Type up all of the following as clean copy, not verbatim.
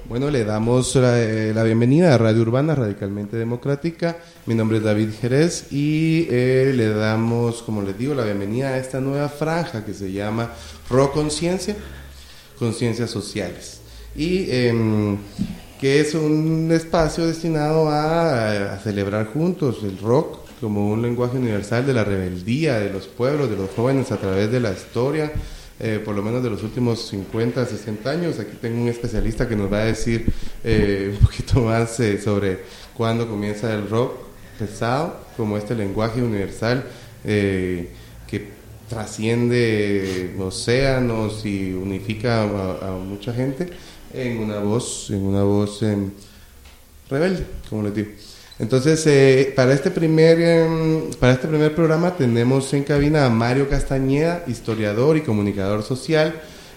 Bueno, le damos la bienvenida a Radio Urbana Radicalmente Democrática. Mi nombre es David Jerez y le damos, como les digo, la bienvenida a esta nueva franja que se llama Rock Conciencia, Conciencias Sociales. Y que es un espacio destinado a celebrar juntos el rock como un lenguaje universal de la rebeldía de los pueblos, de los jóvenes a través de la historia, por lo menos de los últimos 50, 60 años. Aquí tengo un especialista que nos va a decir un poquito más sobre cuándo comienza el rock pesado, como este lenguaje universal que trasciende océanos y unifica a mucha gente en una voz rebelde, como les digo. Entonces, para este primer programa tenemos en cabina a Mario Castañeda, historiador y comunicador social,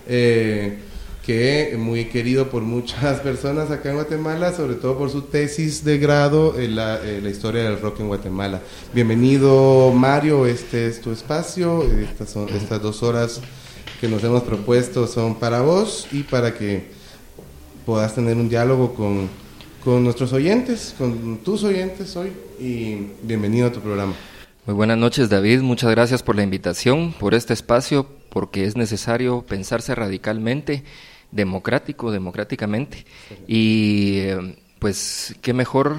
que muy querido por muchas personas acá en Guatemala, sobre todo por su tesis de grado en la historia del rock en Guatemala. Bienvenido, Mario, este es tu espacio. Estas 2 horas que nos hemos propuesto son para vos y para que puedas tener un diálogo con nuestros oyentes, con tus oyentes hoy, y bienvenido a tu programa. Muy buenas noches, David, muchas gracias por la invitación, por este espacio, porque es necesario pensarse radicalmente, democráticamente, y pues qué mejor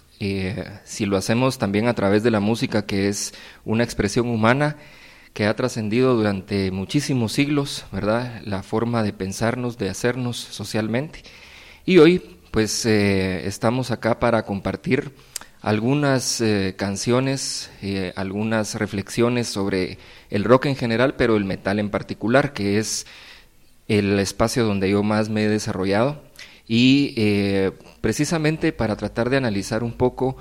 si lo hacemos también a través de la música, que es una expresión humana que ha trascendido durante muchísimos siglos, ¿verdad? La forma de pensarnos, de hacernos socialmente, y hoy pues estamos acá para compartir algunas canciones, algunas reflexiones sobre el rock en general, pero el metal en particular, que es el espacio donde yo más me he desarrollado, y precisamente para tratar de analizar un poco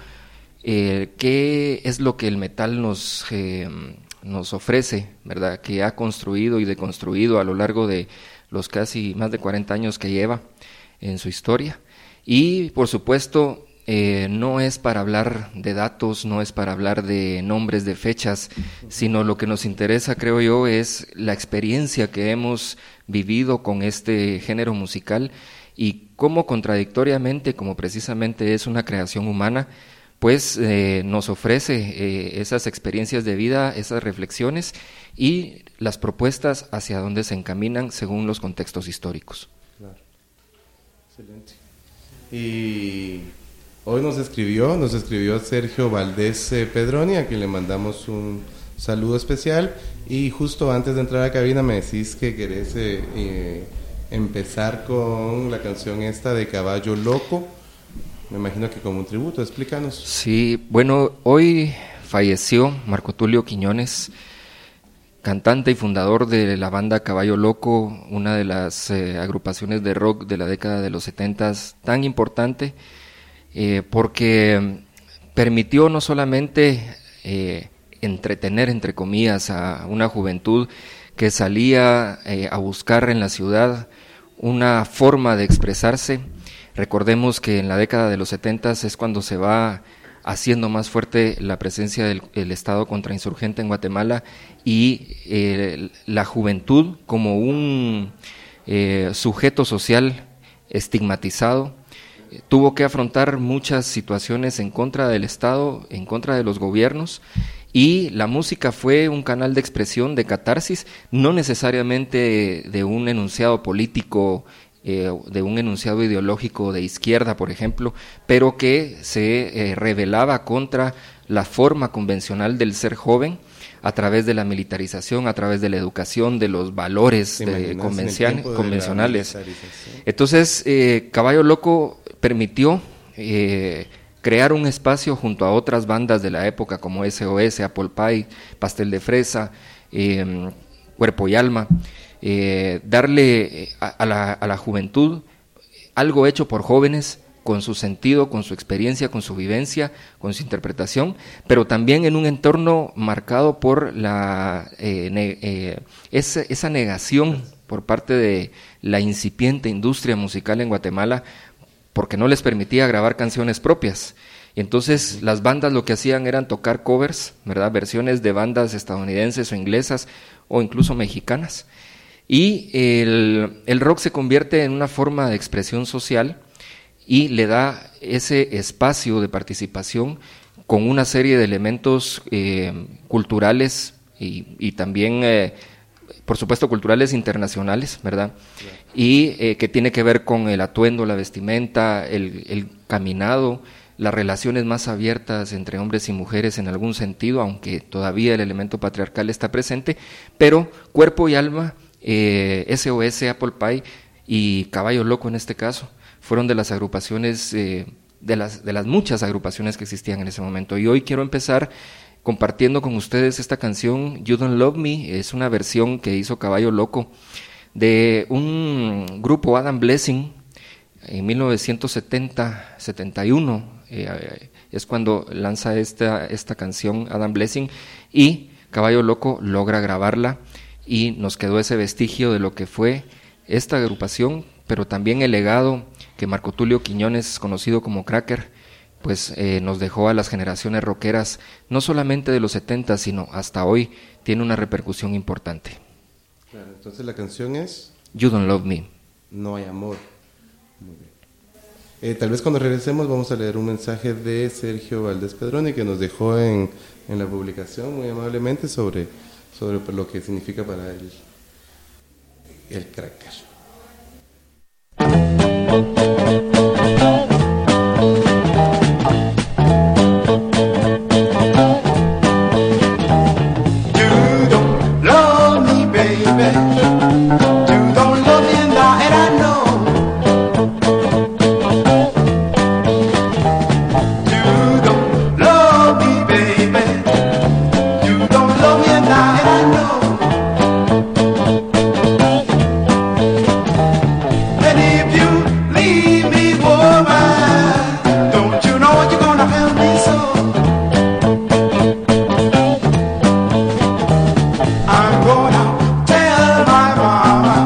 qué es lo que el metal nos ofrece, ¿verdad? Que ha construido y deconstruido a lo largo de los casi más de 40 años que lleva en su historia. Y por supuesto no es para hablar de datos, no es para hablar de nombres, de fechas, sino lo que nos interesa, creo yo, es la experiencia que hemos vivido con este género musical y cómo contradictoriamente, como precisamente es una creación humana, pues nos ofrece esas experiencias de vida, esas reflexiones y las propuestas hacia dónde se encaminan según los contextos históricos. Claro. Excelente. Y hoy nos escribió Sergio Valdés Pedroni, a quien le mandamos un saludo especial, y justo antes de entrar a la cabina me decís que querés empezar con la canción esta de Caballo Loco, me imagino que como un tributo. Explícanos. Sí, bueno, hoy falleció Marco Tulio Quiñones, cantante y fundador de la banda Caballo Loco, una de las agrupaciones de rock de la década de los 70s, tan importante porque permitió no solamente entretener, entre comillas, a una juventud que salía a buscar en la ciudad una forma de expresarse. Recordemos que en la década de los 70s es cuando se va haciendo más fuerte la presencia del Estado contrainsurgente en Guatemala y la juventud como un sujeto social estigmatizado tuvo que afrontar muchas situaciones en contra del Estado, en contra de los gobiernos, y la música fue un canal de expresión, de catarsis, no necesariamente de un enunciado político, de un enunciado ideológico de izquierda, por ejemplo, pero que se rebelaba contra la forma convencional del ser joven a través de la militarización, a través de la educación, de los valores convencionales. Entonces, Caballo Loco permitió crear un espacio junto a otras bandas de la época como SOS, Apple Pie, Pastel de Fresa, Cuerpo y Alma, darle a la juventud algo hecho por jóvenes, con su sentido, con su experiencia, con su vivencia, con su interpretación, pero también en un entorno marcado por esa negación por parte de la incipiente industria musical en Guatemala, porque no les permitía grabar canciones propias. Y entonces las bandas lo que hacían eran tocar covers, ¿verdad? Versiones de bandas estadounidenses o inglesas o incluso mexicanas. Y el rock se convierte en una forma de expresión social y le da ese espacio de participación con una serie de elementos culturales y también, por supuesto, culturales internacionales, ¿verdad? Y que tiene que ver con el atuendo, la vestimenta, el caminado, las relaciones más abiertas entre hombres y mujeres en algún sentido, aunque todavía el elemento patriarcal está presente, pero Cuerpo y Alma, SOS, Apple Pie y Caballo Loco en este caso, fueron de las agrupaciones, de las muchas agrupaciones que existían en ese momento. Y hoy quiero empezar compartiendo con ustedes esta canción, You Don't Love Me. Es una versión que hizo Caballo Loco de un grupo, Adam Blessing, en 1970-71, es cuando lanza esta canción Adam Blessing, y Caballo Loco logra grabarla y nos quedó ese vestigio de lo que fue esta agrupación, pero también el legado que Marco Tulio Quiñones, conocido como Cracker, pues nos dejó a las generaciones rockeras, no solamente de los 70, sino hasta hoy, tiene una repercusión importante. Claro, entonces la canción es You Don't Love Me. No hay amor. Muy bien. Tal vez cuando regresemos vamos a leer un mensaje de Sergio Valdés Pedroni que nos dejó en la publicación muy amablemente sobre lo que significa para él el Cracker. I'm gonna tell my mama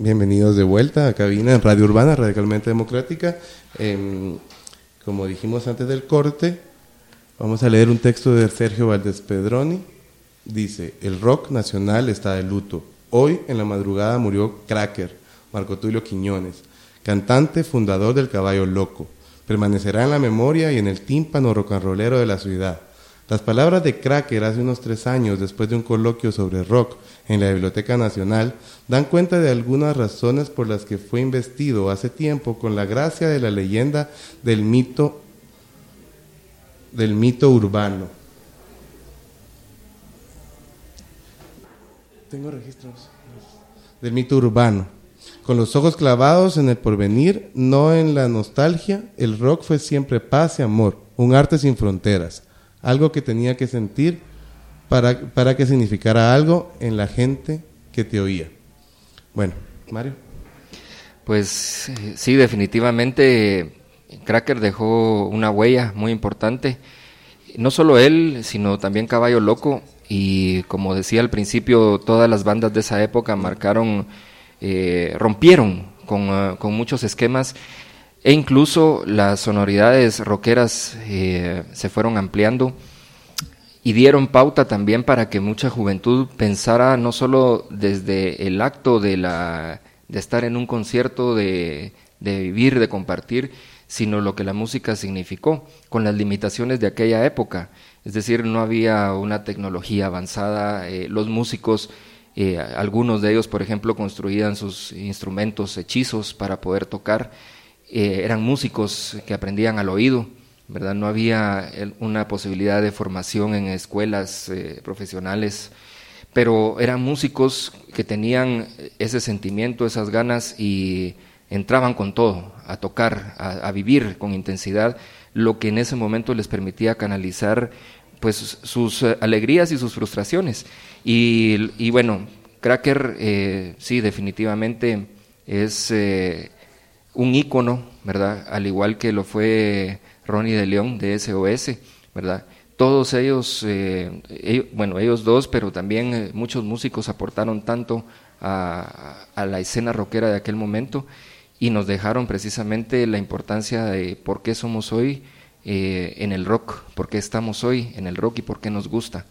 Bienvenidos de vuelta a cabina en Radio Urbana, Radicalmente Democrática. Como dijimos antes del corte, vamos a leer un texto de Sergio Valdés Pedroni. Dice: el rock nacional está de luto. Hoy en la madrugada murió Cracker, Marco Tulio Quiñones, cantante fundador del Caballo Loco. Permanecerá en la memoria y en el tímpano rock and rollero de la ciudad. Las palabras de Cracker hace unos 3 años, después de un coloquio sobre rock en la Biblioteca Nacional, dan cuenta de algunas razones por las que fue investido hace tiempo con la gracia de la leyenda del mito urbano. Tengo registros. Del mito urbano. Con los ojos clavados en el porvenir, no en la nostalgia, el rock fue siempre paz y amor, un arte sin fronteras, algo que tenía que sentir para que significara algo en la gente que te oía. Bueno, Mario. Pues sí, definitivamente Cracker dejó una huella muy importante, no solo él, sino también Caballo Loco, y como decía al principio, todas las bandas de esa época rompieron con muchos esquemas, e incluso las sonoridades rockeras se fueron ampliando y dieron pauta también para que mucha juventud pensara no solo desde el acto de estar en un concierto, de vivir, de compartir, sino lo que la música significó con las limitaciones de aquella época. Es decir, no había una tecnología avanzada, los músicos, algunos de ellos, por ejemplo, construían sus instrumentos hechizos para poder tocar, eran músicos que aprendían al oído, ¿verdad? No había una posibilidad de formación en escuelas profesionales, pero eran músicos que tenían ese sentimiento, esas ganas, y entraban con todo, a tocar, a vivir con intensidad, lo que en ese momento les permitía canalizar pues sus alegrías y sus frustraciones. Y bueno, Cracker sí, definitivamente es un ícono, ¿verdad? Al igual que lo fue Ronnie de León de SOS, ¿verdad? Todos ellos, ellos dos, pero también muchos músicos aportaron tanto a la escena rockera de aquel momento y nos dejaron precisamente la importancia de por qué somos hoy en el rock, por qué estamos hoy en el rock y por qué nos gusta.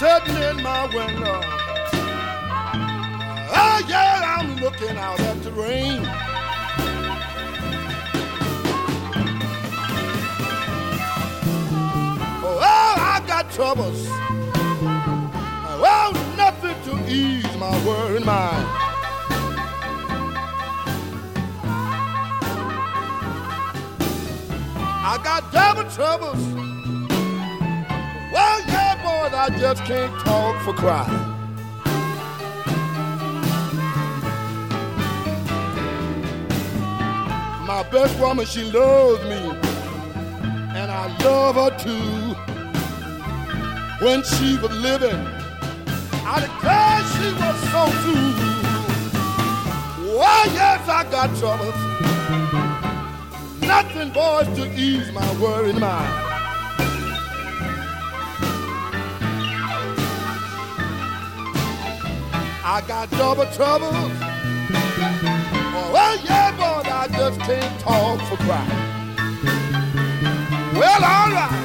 sitting in my window. Oh yeah, I'm looking out at the rain. Oh, I got troubles. Oh, nothing to ease my worried mind. I got double troubles. Well, yeah, boys, I just can't talk for crying. My best woman, she loves me, and I love her too. When she was living, I declare she was so true. Well, yes, I got troubles. Nothing, boys, to ease my worried mind. I got double trouble. Oh, well, yeah, boys, I just can't talk for crying. Well, all right.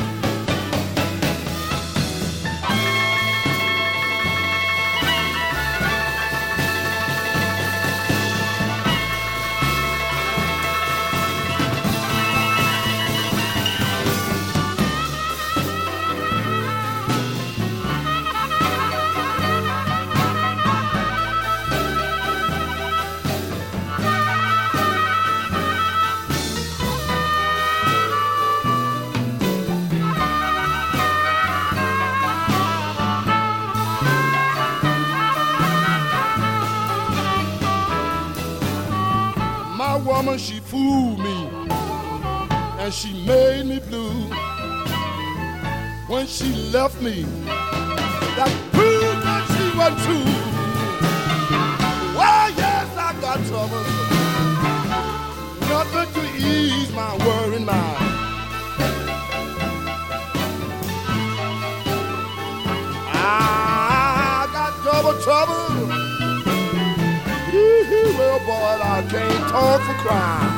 Woman, she fooled me and she made me blue. When she left me, that proved that she was true. Well, yes, I got trouble. Nothing to ease my worried mind. I got double trouble. Well, boy, I can't talk for crying.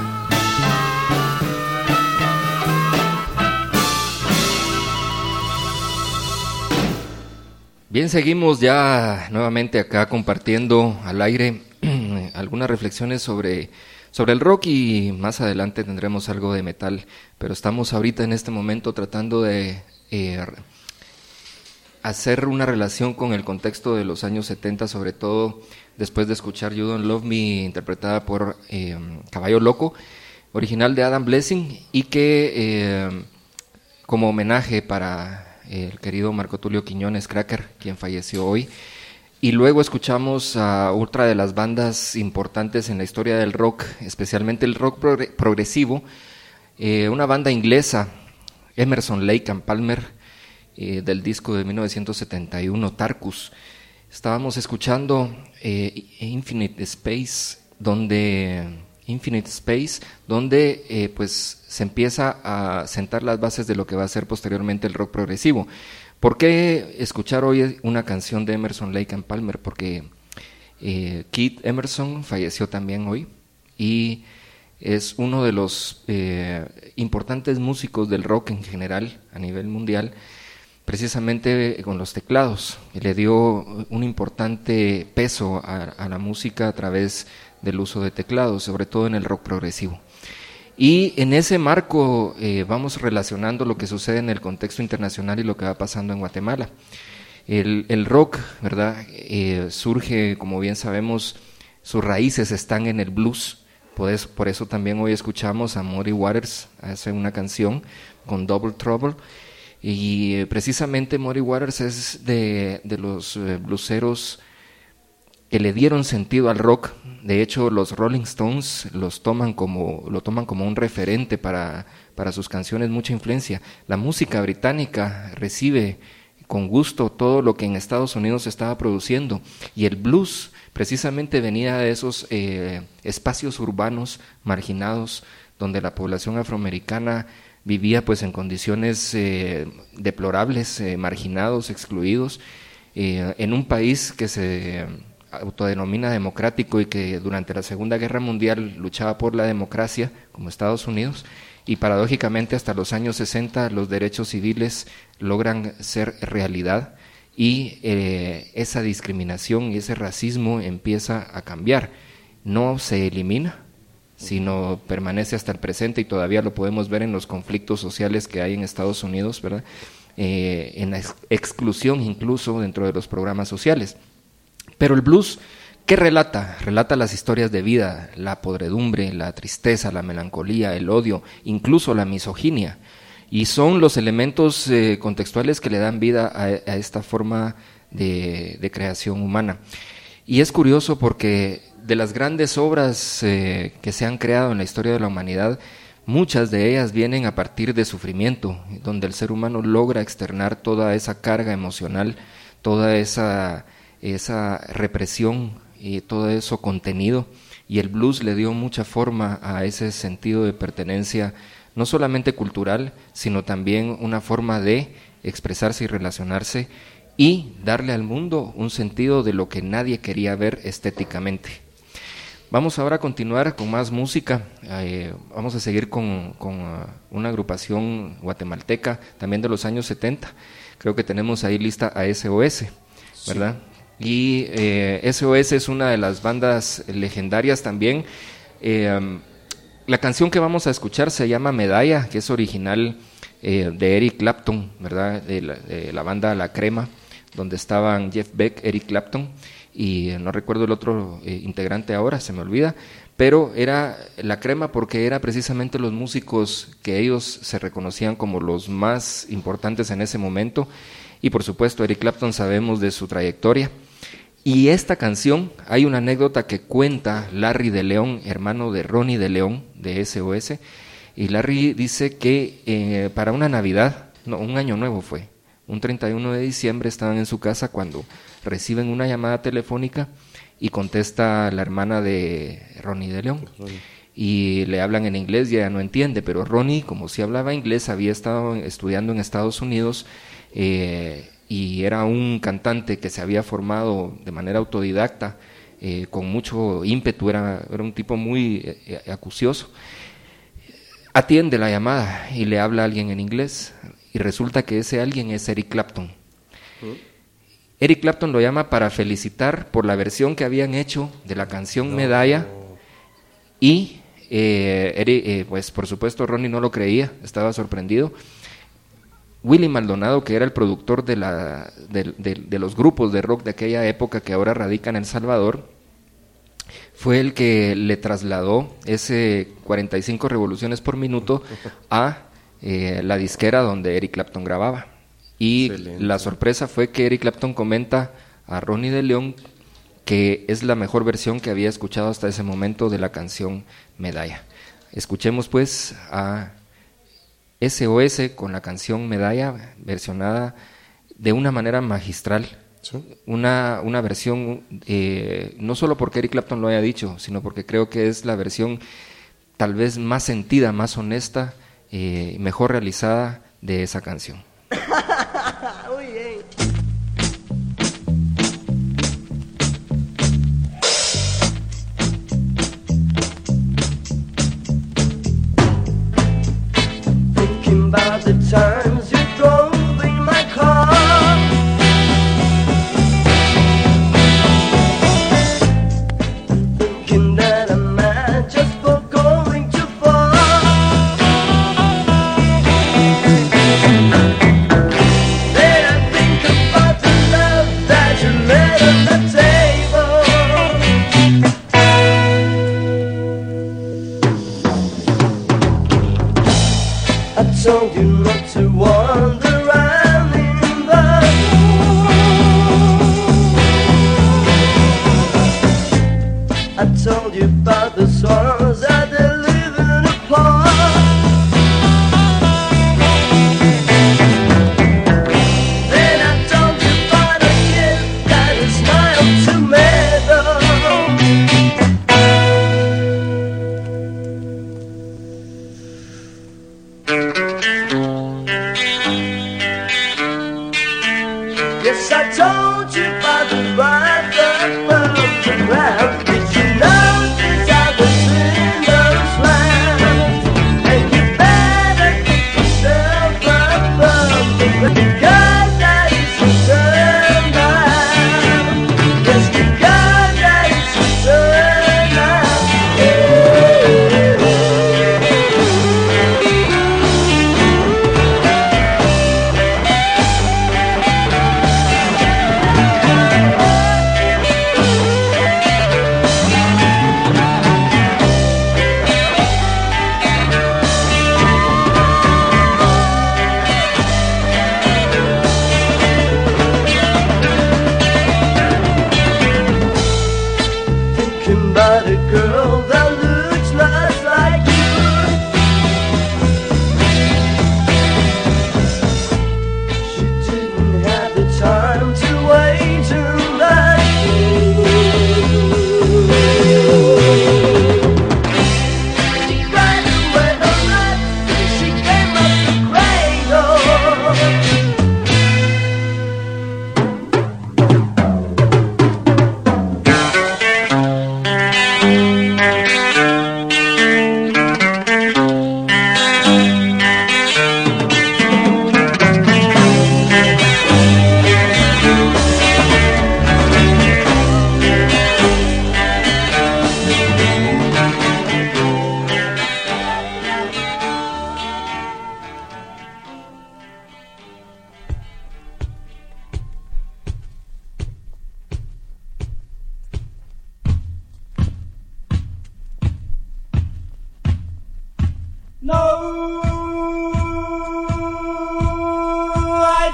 Bien, seguimos ya nuevamente acá compartiendo al aire algunas reflexiones sobre el rock y más adelante tendremos algo de metal, pero estamos ahorita en este momento tratando de hacer una relación con el contexto de los años 70, sobre todo después de escuchar You Don't Love Me, interpretada por Caballo Loco, original de Adam Blessing, y que como homenaje para el querido Marco Tulio Quiñones Cracker, quien falleció hoy. Y luego escuchamos a otra de las bandas importantes en la historia del rock, especialmente el rock progresivo, una banda inglesa, Emerson, Lake and Palmer, del disco de 1971, Tarkus. Estábamos escuchando Infinite Space, donde pues se empieza a sentar las bases de lo que va a ser posteriormente el rock progresivo. ¿Por qué escuchar hoy una canción de Emerson, Lake and Palmer? Porque Keith Emerson falleció también hoy y es uno de los importantes músicos del rock en general a nivel mundial, precisamente con los teclados. Le dio un importante peso a la música a través del uso de teclados, sobre todo en el rock progresivo. Y en ese marco vamos relacionando lo que sucede en el contexto internacional y lo que va pasando en Guatemala. El rock, ¿verdad? Surge, como bien sabemos, sus raíces están en el blues. Por eso también hoy escuchamos a Muddy Waters, hace una canción con Double Trouble. Y precisamente Muddy Waters es de los blueseros que le dieron sentido al rock. De hecho, los Rolling Stones lo toman como un referente para sus canciones, mucha influencia. La música británica recibe con gusto todo lo que en Estados Unidos se estaba produciendo, y el blues precisamente venía de esos espacios urbanos marginados donde la población afroamericana vivía pues en condiciones deplorables, marginados, excluidos, en un país que se autodenomina democrático y que durante la Segunda Guerra Mundial luchaba por la democracia, como Estados Unidos, y paradójicamente hasta los años 60 los derechos civiles logran ser realidad y esa discriminación y ese racismo empieza a cambiar. No se elimina, sino permanece hasta el presente, y todavía lo podemos ver en los conflictos sociales que hay en Estados Unidos, ¿verdad? En la exclusión incluso dentro de los programas sociales. Pero el blues, ¿qué relata? Relata las historias de vida, la podredumbre, la tristeza, la melancolía, el odio, incluso la misoginia. Y son los elementos contextuales que le dan vida a esta forma de creación humana. Y es curioso porque de las grandes obras que se han creado en la historia de la humanidad, muchas de ellas vienen a partir de sufrimiento, donde el ser humano logra externar toda esa carga emocional, toda esa represión y todo eso contenido, y el blues le dio mucha forma a ese sentido de pertenencia, no solamente cultural, sino también una forma de expresarse y relacionarse y darle al mundo un sentido de lo que nadie quería ver estéticamente. Vamos ahora a continuar con más música. Vamos a seguir con una agrupación guatemalteca, también de los años 70. Creo que tenemos ahí lista a SOS, ¿verdad? Sí. Y SOS es una de las bandas legendarias también. La canción que vamos a escuchar se llama Medalla, que es original de Eric Clapton, ¿verdad? De la banda La Crema, donde estaban Jeff Beck, Eric Clapton, y no recuerdo el otro integrante ahora, se me olvida, pero era La Crema porque era precisamente los músicos que ellos se reconocían como los más importantes en ese momento, y por supuesto Eric Clapton sabemos de su trayectoria. Y esta canción, hay una anécdota que cuenta Larry de León, hermano de Ronnie de León, de SOS, y Larry dice que para una Navidad, no, un año nuevo fue, un 31 de diciembre estaban en su casa cuando reciben una llamada telefónica y contesta la hermana de Ronnie de León. Y le hablan en inglés y ella no entiende, pero Ronnie, como sí hablaba inglés, había estado estudiando en Estados Unidos, y era un cantante que se había formado de manera autodidacta, con mucho ímpetu, era un tipo muy acucioso. Atiende la llamada y le habla a alguien en inglés, y resulta que ese alguien es Eric Clapton. Eric Clapton lo llama para felicitar por la versión que habían hecho de la canción Medalla, y pues por supuesto Ronnie no lo creía, estaba sorprendido. Willie Maldonado, que era el productor de los grupos de rock de aquella época que ahora radican en El Salvador, fue el que le trasladó ese 45 revoluciones por minuto a la disquera donde Eric Clapton grababa. Y excelente. La sorpresa fue que Eric Clapton comenta a Ronnie de León que es la mejor versión que había escuchado hasta ese momento de la canción Medalla. Escuchemos pues a SOS con la canción Medalla, versionada de una manera magistral. ¿Sí? Una versión, no solo porque Eric Clapton lo haya dicho, sino porque creo que es la versión tal vez más sentida, más honesta, mejor realizada de esa canción. Muy bien. Thinking about the times you drove in my car, thinking that I'm mad just for going too far. Then I think about the love that you made on the table. I told you not to wander around in the I told you about the swans that they're living apart. Then I told you about a kid that a smile tomato. Yes, I told you about the ride that from the ground. Did you notice how the cinders land? And you better pick yourself up from the ground, because that is the turn.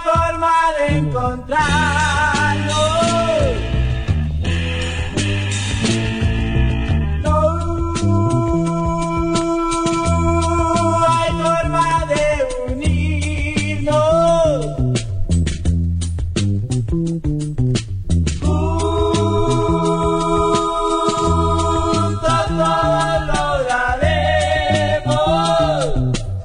forma de encontrarnos. No hay forma de unirnos. Juntos todo lograremos.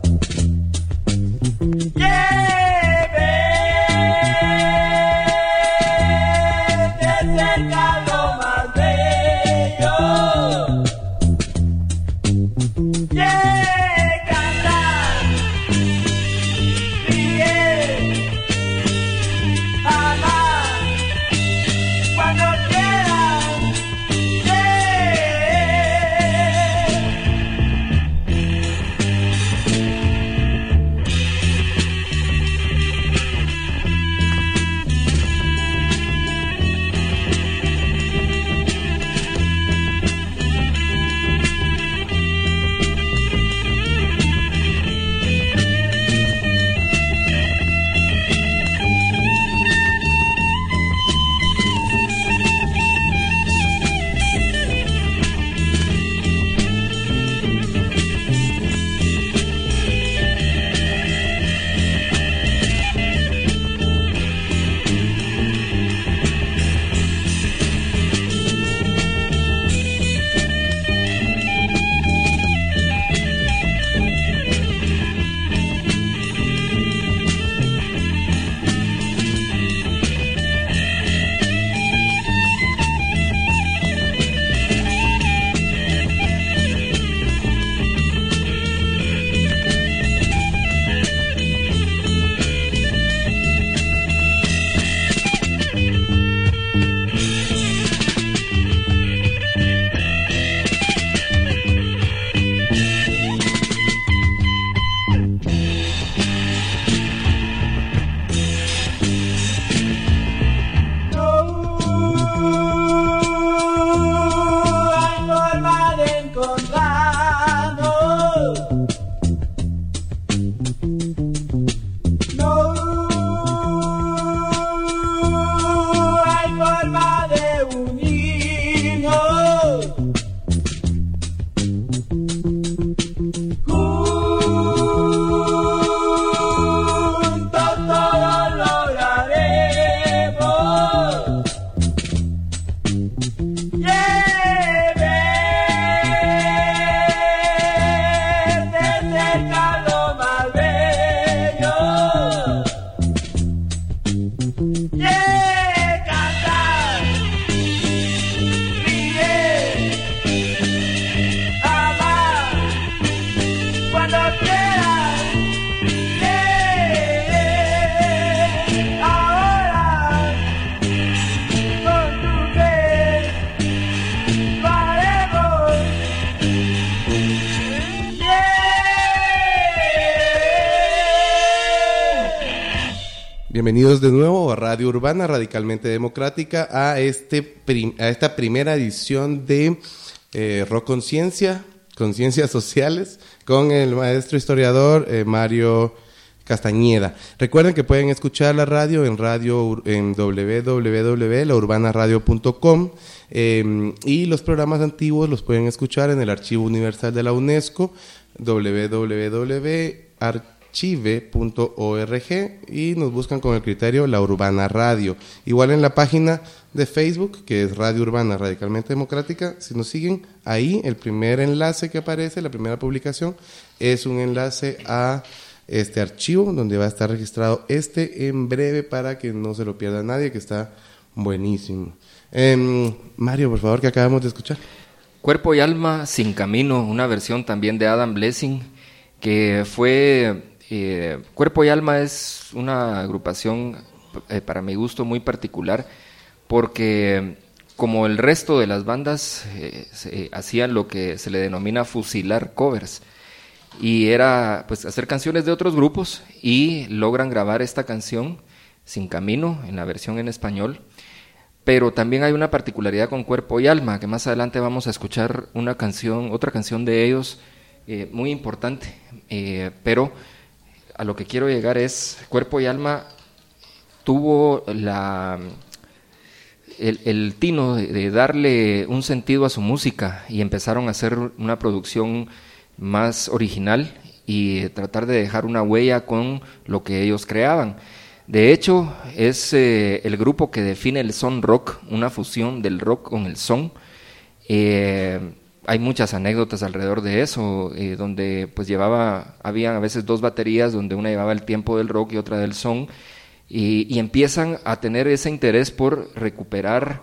Bienvenidos de nuevo a Radio Urbana Radicalmente Democrática, a esta primera edición de Rock Conciencia, Conciencias Sociales, con el maestro historiador Mario Castañeda. Recuerden que pueden escuchar la radio en www.laurbanaradio.com y los programas antiguos los pueden escuchar en el Archivo Universal de la UNESCO, www.archive.org, y nos buscan con el criterio La Urbana Radio. Igual en la página de Facebook, que es Radio Urbana Radicalmente Democrática, si nos siguen ahí, el primer enlace que aparece, la primera publicación, es un enlace a este archivo donde va a estar registrado en breve para que no se lo pierda nadie, que está buenísimo. Mario, por favor, que acabamos de escuchar. Cuerpo y alma sin camino, una versión también de Adam Blessing, que fue... Cuerpo y Alma es una agrupación para mi gusto muy particular, porque como el resto de las bandas hacían lo que se le denomina fusilar covers, y era pues hacer canciones de otros grupos, y logran grabar esta canción Sin Camino en la versión en español. Pero también hay una particularidad con Cuerpo y Alma, que más adelante vamos a escuchar otra canción de ellos muy importante, pero a lo que quiero llegar es, Cuerpo y Alma tuvo el tino de darle un sentido a su música y empezaron a hacer una producción más original y tratar de dejar una huella con lo que ellos creaban. De hecho, es el grupo que define el son rock, una fusión del rock con el son. Hay muchas anécdotas alrededor de eso, donde pues había a veces dos baterías, donde una llevaba el tiempo del rock y otra del son, y empiezan a tener ese interés por recuperar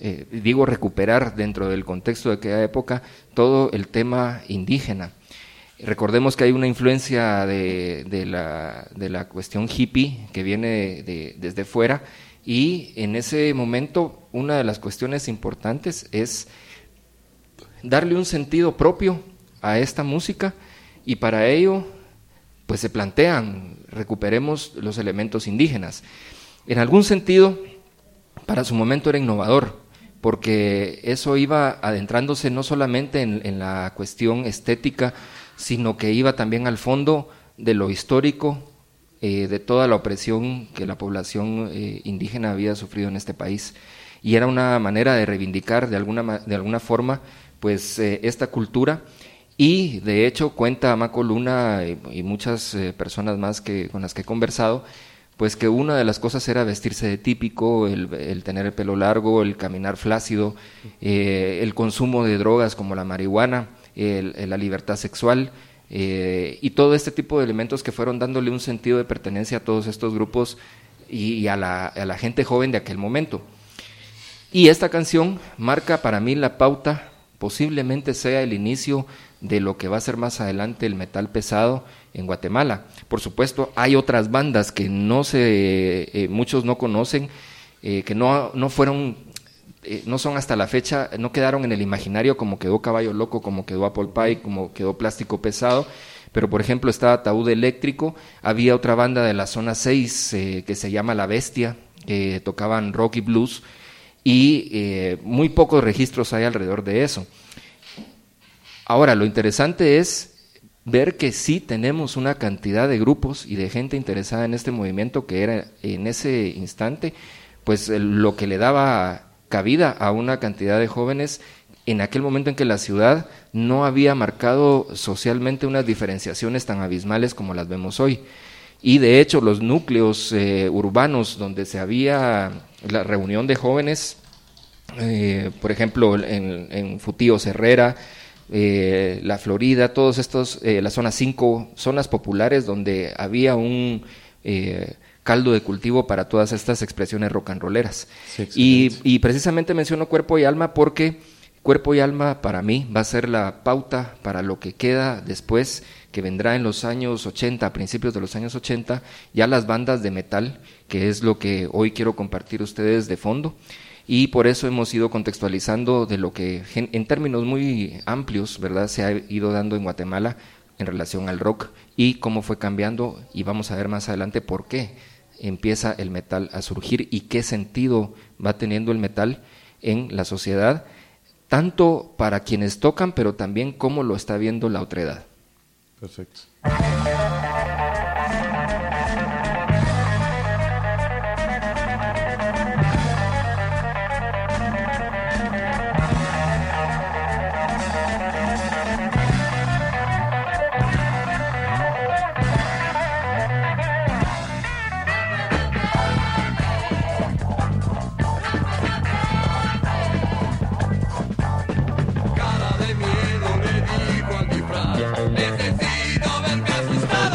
dentro del contexto de aquella época, todo el tema indígena. Recordemos que hay una influencia de la cuestión hippie que viene desde fuera, y en ese momento una de las cuestiones importantes es darle un sentido propio a esta música, y para ello pues se plantean, recuperemos los elementos indígenas. En algún sentido, para su momento era innovador, porque eso iba adentrándose no solamente en la cuestión estética, sino que iba también al fondo de lo histórico, de toda la opresión que la población indígena había sufrido en este país. Y era una manera de reivindicar de alguna forma pues esta cultura. Y de hecho cuenta Maco Luna y muchas personas más con las que he conversado, pues que una de las cosas era vestirse de típico, el tener el pelo largo, el caminar flácido, el consumo de drogas como la marihuana, la libertad sexual, y todo este tipo de elementos que fueron dándole un sentido de pertenencia a todos estos grupos y a la gente joven de aquel momento. Y esta canción marca para mí la pauta, posiblemente sea el inicio de lo que va a ser más adelante el metal pesado en Guatemala. Por supuesto, hay otras bandas que muchos no conocen, que no son hasta la fecha, no quedaron en el imaginario, como quedó Caballo Loco, como quedó Apple Pie, como quedó Plástico Pesado, pero por ejemplo estaba Ataúd Eléctrico. Había otra banda de la zona 6 que se llama La Bestia, que tocaban rock y blues, y muy pocos registros hay alrededor de eso. Ahora, lo interesante es ver que sí tenemos una cantidad de grupos y de gente interesada en este movimiento, que era en ese instante pues lo que le daba cabida a una cantidad de jóvenes en aquel momento en que la ciudad no había marcado socialmente unas diferenciaciones tan abismales como las vemos hoy. Y de hecho los núcleos urbanos donde se había la reunión de jóvenes, por ejemplo en Futíos Herrera, La Florida, todos estos, la zona 5, zonas populares donde había un caldo de cultivo para todas estas expresiones rock and rolleras. Sí, y precisamente menciono Cuerpo y Alma porque Cuerpo y Alma para mí va a ser la pauta para lo que queda después, que vendrá en los años 80, a principios de los años 80, ya las bandas de metal, que es lo que hoy quiero compartir ustedes de fondo. Y por eso hemos ido contextualizando de lo que en términos muy amplios, ¿verdad?, se ha ido dando en Guatemala en relación al rock y cómo fue cambiando, y vamos a ver más adelante por qué empieza el metal a surgir y qué sentido va teniendo el metal en la sociedad, tanto para quienes tocan, pero también cómo lo está viendo la otredad. Perfecto. Necesito verme asustado.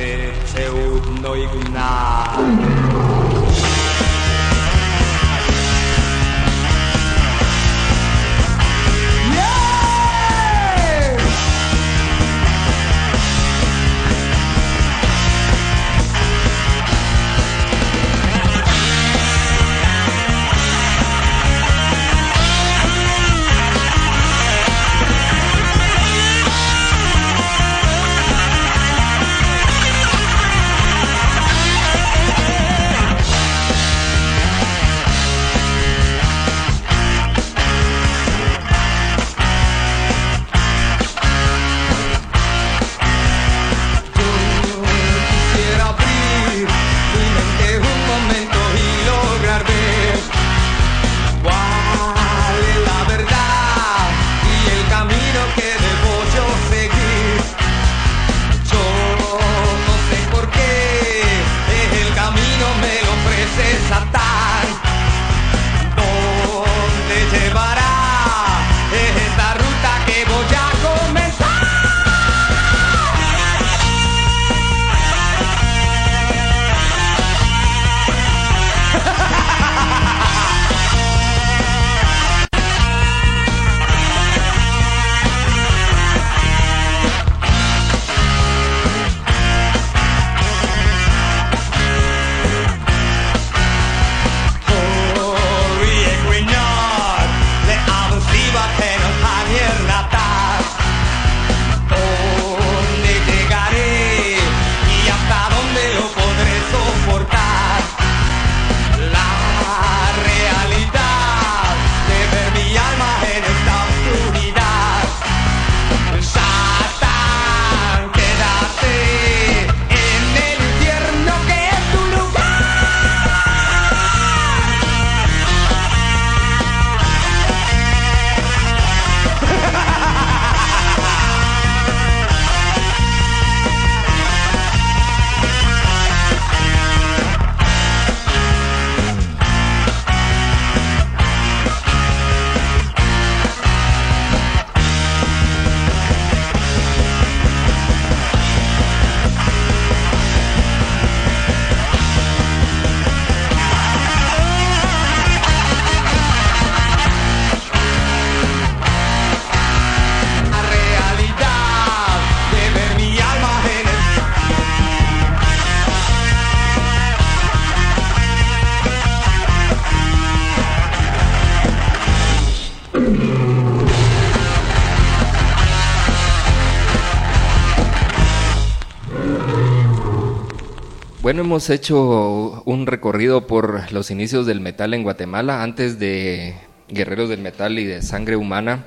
Seud no ignar. Bueno, hemos hecho un recorrido por los inicios del metal en Guatemala, antes de Guerreros del Metal y de Sangre Humana.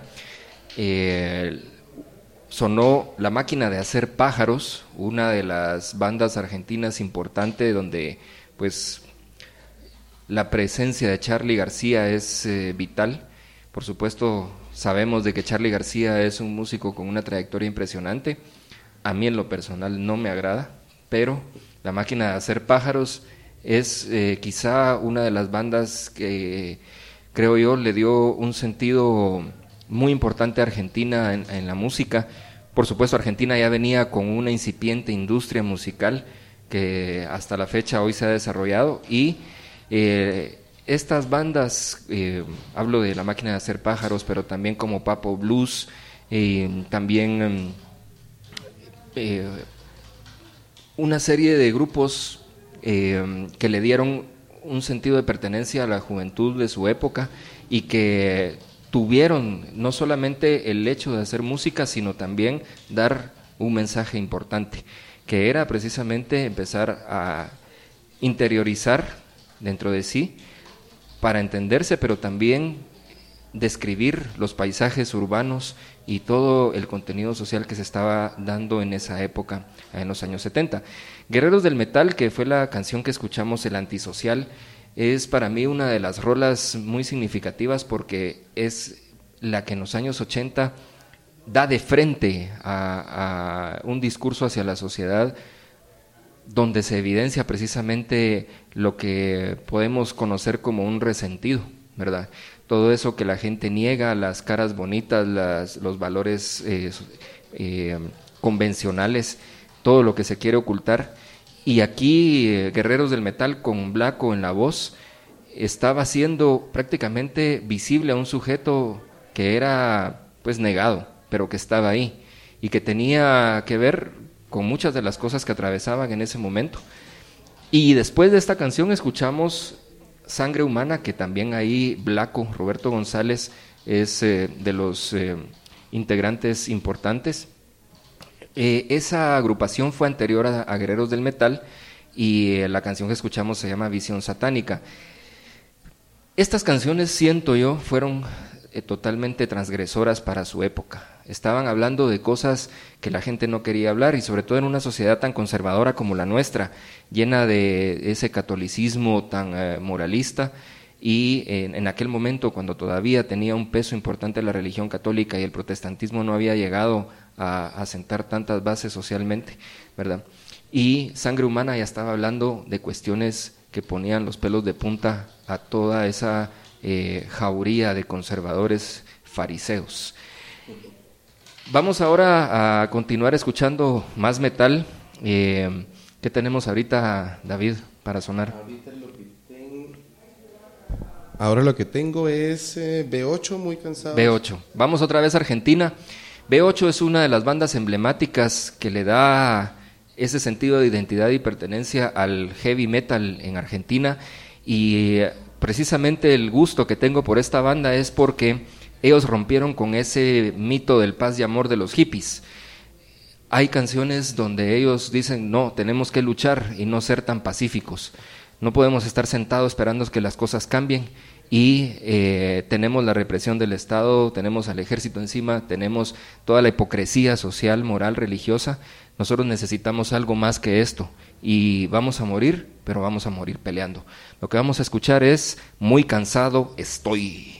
Sonó La Máquina de Hacer Pájaros, una de las bandas argentinas importante donde pues la presencia de Charly García es vital. Por supuesto, sabemos de que Charly García es un músico con una trayectoria impresionante. A mí en lo personal no me agrada, pero La Máquina de Hacer Pájaros es quizá una de las bandas que, creo yo, le dio un sentido muy importante a Argentina en la música. Por supuesto, Argentina ya venía con una incipiente industria musical que hasta la fecha hoy se ha desarrollado, y estas bandas, hablo de La Máquina de Hacer Pájaros, pero también como Papo Blues, también una serie de grupos que le dieron un sentido de pertenencia a la juventud de su época y que tuvieron no solamente el hecho de hacer música, sino también dar un mensaje importante, que era precisamente empezar a interiorizar dentro de sí para entenderse, pero también describir los paisajes urbanos y todo el contenido social que se estaba dando en esa época, en los años 70. Guerreros del Metal, que fue la canción que escuchamos, El Antisocial, es para mí una de las rolas muy significativas porque es la que en los años 80 da de frente a un discurso hacia la sociedad donde se evidencia precisamente lo que podemos conocer como un resentido, ¿verdad? Todo eso que la gente niega, las caras bonitas, los valores convencionales todo lo que se quiere ocultar. Y aquí Guerreros del Metal con Blanco en la voz estaba haciendo prácticamente visible a un sujeto que era pues negado, pero que estaba ahí y que tenía que ver con muchas de las cosas que atravesaban en ese momento. Y después de esta canción escuchamos Sangre Humana, que también ahí Blanco, Roberto González, es de los integrantes importantes. Esa agrupación fue anterior a Guerreros del Metal y la canción que escuchamos se llama Visión Satánica. Estas canciones, siento yo, fueron totalmente transgresoras para su época. Estaban hablando de cosas que la gente no quería hablar, y sobre todo en una sociedad tan conservadora como la nuestra, llena de ese catolicismo tan moralista, y en aquel momento, cuando todavía tenía un peso importante la religión católica y el protestantismo no había llegado a sentar tantas bases socialmente, ¿verdad? Y Sangre Humana ya estaba hablando de cuestiones que ponían los pelos de punta a toda esa jauría de conservadores fariseos. Vamos ahora a continuar escuchando más metal. ¿Qué tenemos ahorita, David, para sonar? Ahora lo que tengo es B8, Muy Cansado. B8. Vamos otra vez a Argentina. B8 es una de las bandas emblemáticas que le da ese sentido de identidad y pertenencia al heavy metal en Argentina, y precisamente el gusto que tengo por esta banda es porque ellos rompieron con ese mito del paz y amor de los hippies. Hay canciones donde ellos dicen, no, tenemos que luchar y no ser tan pacíficos. No podemos estar sentados esperando que las cosas cambien, y tenemos la represión del Estado, tenemos al ejército encima, tenemos toda la hipocresía social, moral, religiosa. Nosotros necesitamos algo más que esto, y vamos a morir, pero vamos a morir peleando. Lo que vamos a escuchar es Muy Cansado Estoy.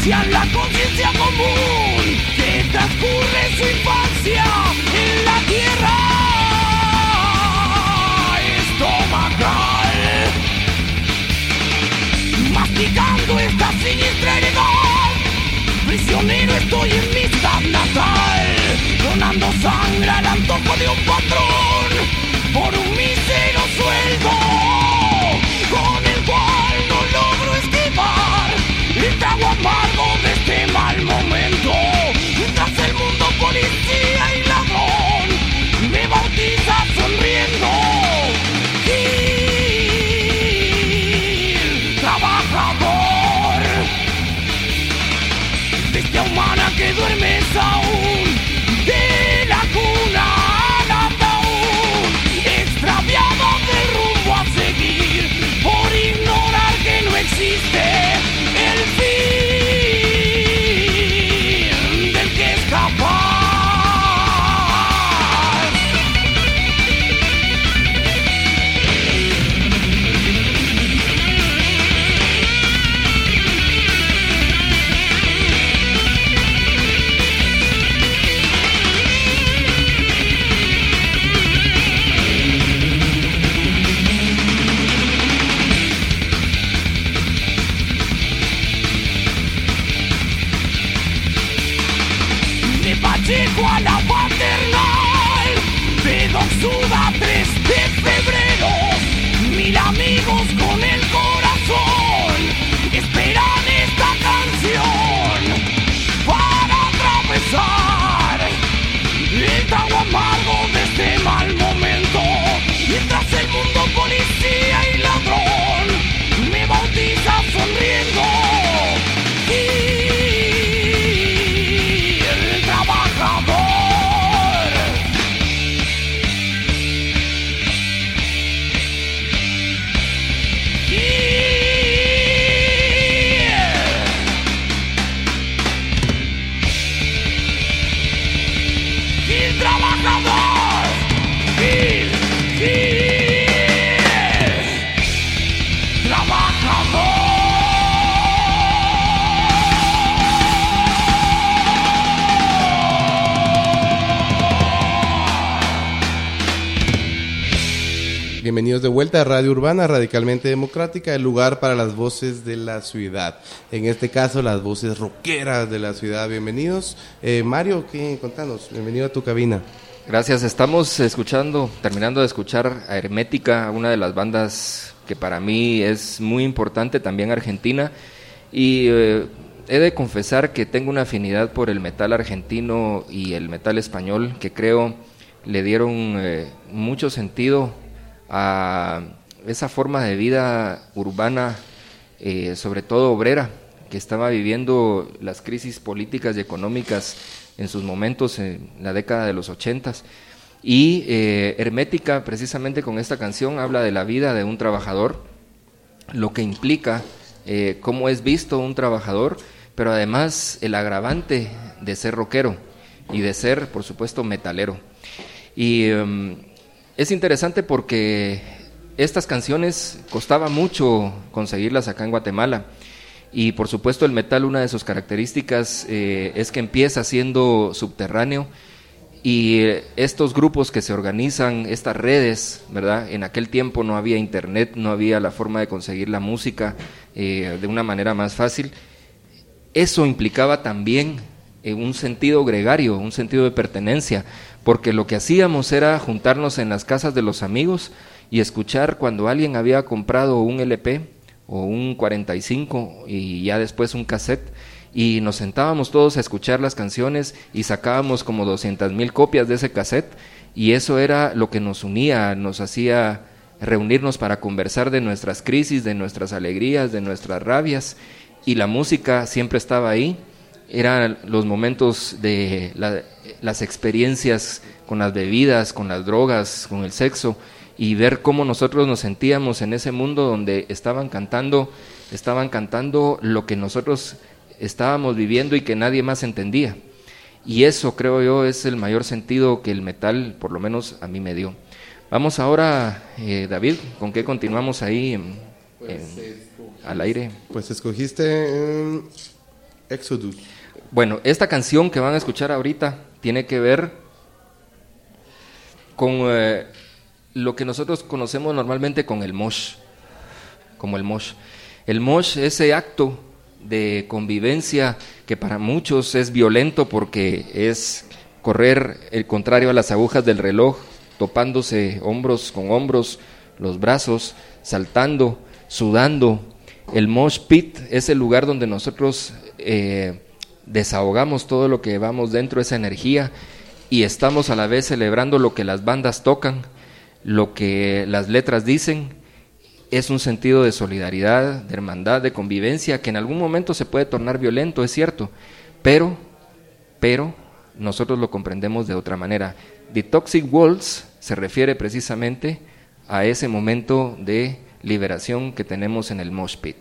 acarician la conciencia común que transcurre su infancia en la tierra estomacal, masticando esta siniestra heredad. Prisionero estoy en mi ciudad natal, donando sangre al antojo de un patrón por un mísero sueldo, con el cual no logro esquivar el trago amargo de este mal momento. Mientras el mundo policía y ladrón me bautiza sonriendo. Gil, trabajador, bestia humana que duermes aún, de la cuna al ataúd, extraviado del rumbo a seguir, por ignorar que no existe el fin del que escapar. De Pacheco a la paternal, de Doxuda 3 de febrero, 1000 amigos con el corazón esperan esta canción para atravesar el trago amargo de este mal momento. Mientras el mundo policía y ladrón me bautiza sonriendo. Bienvenidos de vuelta a Radio Urbana, radicalmente democrática, el lugar para las voces de la ciudad. En este caso, las voces rockeras de la ciudad. Bienvenidos. Mario, contanos? Bienvenido a tu cabina. Gracias, estamos terminando de escuchar a Hermética, una de las bandas que para mí es muy importante, también argentina, y he de confesar que tengo una afinidad por el metal argentino y el metal español, que creo le dieron mucho sentido a esa forma de vida urbana, sobre todo obrera, que estaba viviendo las crisis políticas y económicas en sus momentos en la década de los 80s. Y Hermética, precisamente con esta canción, habla de la vida de un trabajador, lo que implica cómo es visto un trabajador, pero además el agravante de ser rockero y de ser, por supuesto, metalero. Y es interesante porque estas canciones costaba mucho conseguirlas acá en Guatemala, y por supuesto el metal, una de sus características es que empieza siendo subterráneo, y estos grupos que se organizan, estas redes, ¿verdad? En aquel tiempo no había internet, no había la forma de conseguir la música de una manera más fácil. Eso implicaba también un sentido gregario, un sentido de pertenencia, porque lo que hacíamos era juntarnos en las casas de los amigos y escuchar cuando alguien había comprado un LP o un 45 y ya después un cassette, y nos sentábamos todos a escuchar las canciones y sacábamos como 200,000 copias de ese cassette, y eso era lo que nos unía, nos hacía reunirnos para conversar de nuestras crisis, de nuestras alegrías, de nuestras rabias, y la música siempre estaba ahí. Eran los momentos de las experiencias con las bebidas, con las drogas, con el sexo, y ver cómo nosotros nos sentíamos en ese mundo donde estaban cantando lo que nosotros estábamos viviendo y que nadie más entendía. Y eso, creo yo, es el mayor sentido que el metal, por lo menos a mí, me dio. Vamos ahora, David, ¿con qué continuamos ahí al aire? Pues escogiste Exodus. Bueno, esta canción que van a escuchar ahorita tiene que ver con lo que nosotros conocemos normalmente con el mosh, como el mosh. El mosh, ese acto de convivencia que para muchos es violento porque es correr el contrario a las agujas del reloj, topándose hombros con hombros, los brazos, saltando, sudando. El mosh pit es el lugar donde nosotros desahogamos todo lo que llevamos dentro, esa energía, y estamos a la vez celebrando lo que las bandas tocan, lo que las letras dicen. Es un sentido de solidaridad, de hermandad, de convivencia, que en algún momento se puede tornar violento, es cierto, pero nosotros lo comprendemos de otra manera. The Toxic Waltz se refiere precisamente a ese momento de liberación que tenemos en el mosh pit.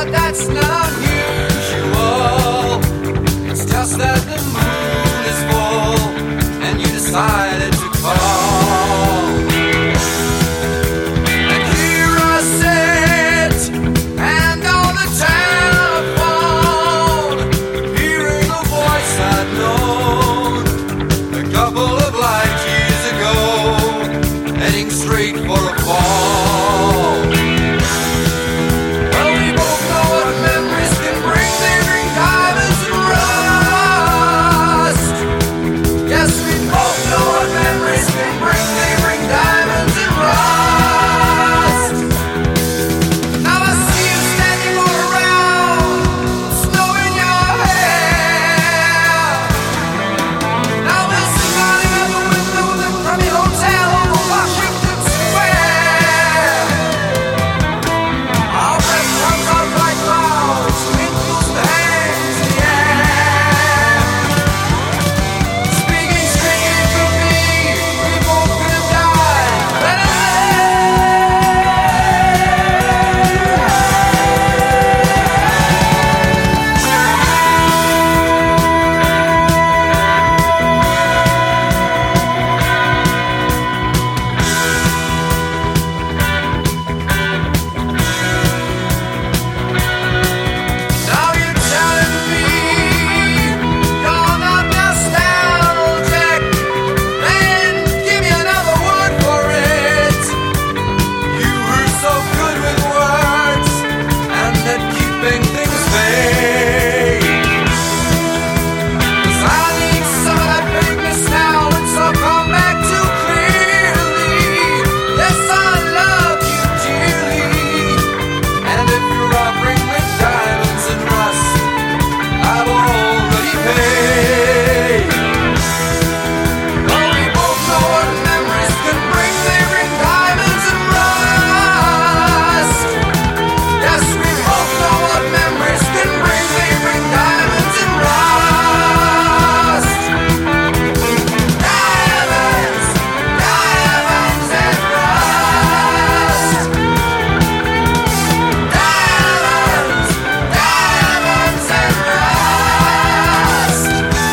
but that's not unusual. It's just that the moon is full and you decided to call. And here I sit and on the telephone, hearing a voice I'd known a couple of light years ago, heading straight for a fall. Well, we both know what memories can bring. They bring diamonds and rust. Yes, we both know what memories can bring. They bring diamonds and rust. Now I see you standing all around, snow in your hair. Now we're smiling out the window of the crummy hotel over Washington Square. Our breath comes out like clouds, wrinkles the hands in the air. Speaking straight to me, we both could have died. Now you're telling me you're not nostalgic. Then give me another word for it. You were so good with words and at keeping things vague. 'Cause I need some of that vagueness now, and so come back too clearly. Yes, I love you dearly, and if you're offering me diamonds and rust, I've already paid. Oh, we both know what memories can bring. They bring diamonds and rust. Yes, we both know what memories can bring. They bring diamonds and rust. Diamonds, diamonds and rust. Diamonds, diamonds and rust.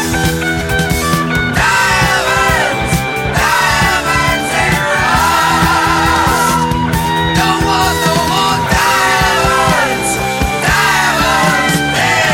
Diamonds, diamonds and rust. Don't want no more diamonds, diamonds and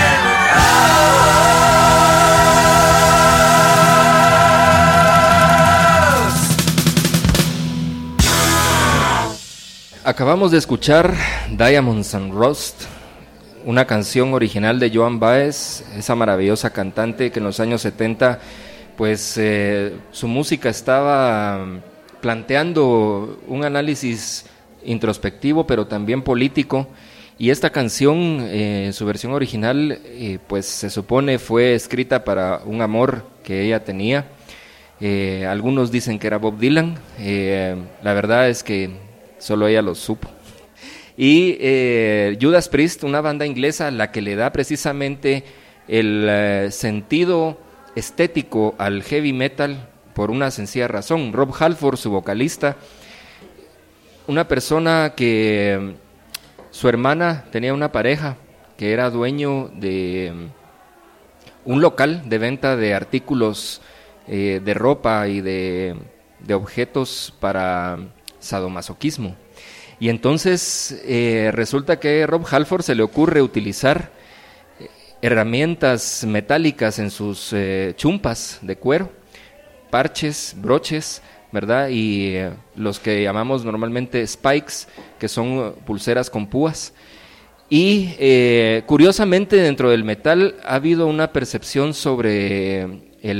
rust. Acabamos de escuchar Diamonds and Rust, una canción original de Joan Baez, esa maravillosa cantante que en los años 70, pues su música estaba planteando un análisis introspectivo, pero también político, y esta canción, su versión original, pues se supone fue escrita para un amor que ella tenía. Algunos dicen que era Bob Dylan, la verdad es que solo ella lo supo. Y Judas Priest, una banda inglesa, la que le da precisamente el sentido estético al heavy metal por una sencilla razón. Rob Halford, su vocalista, una persona que su hermana tenía una pareja que era dueño de un local de venta de artículos de ropa y de objetos para sadomasoquismo. Y entonces resulta que a Rob Halford se le ocurre utilizar herramientas metálicas en sus chumpas de cuero, parches, broches, ¿verdad? Y los que llamamos normalmente spikes, que son pulseras con púas. Y curiosamente dentro del metal ha habido una percepción sobre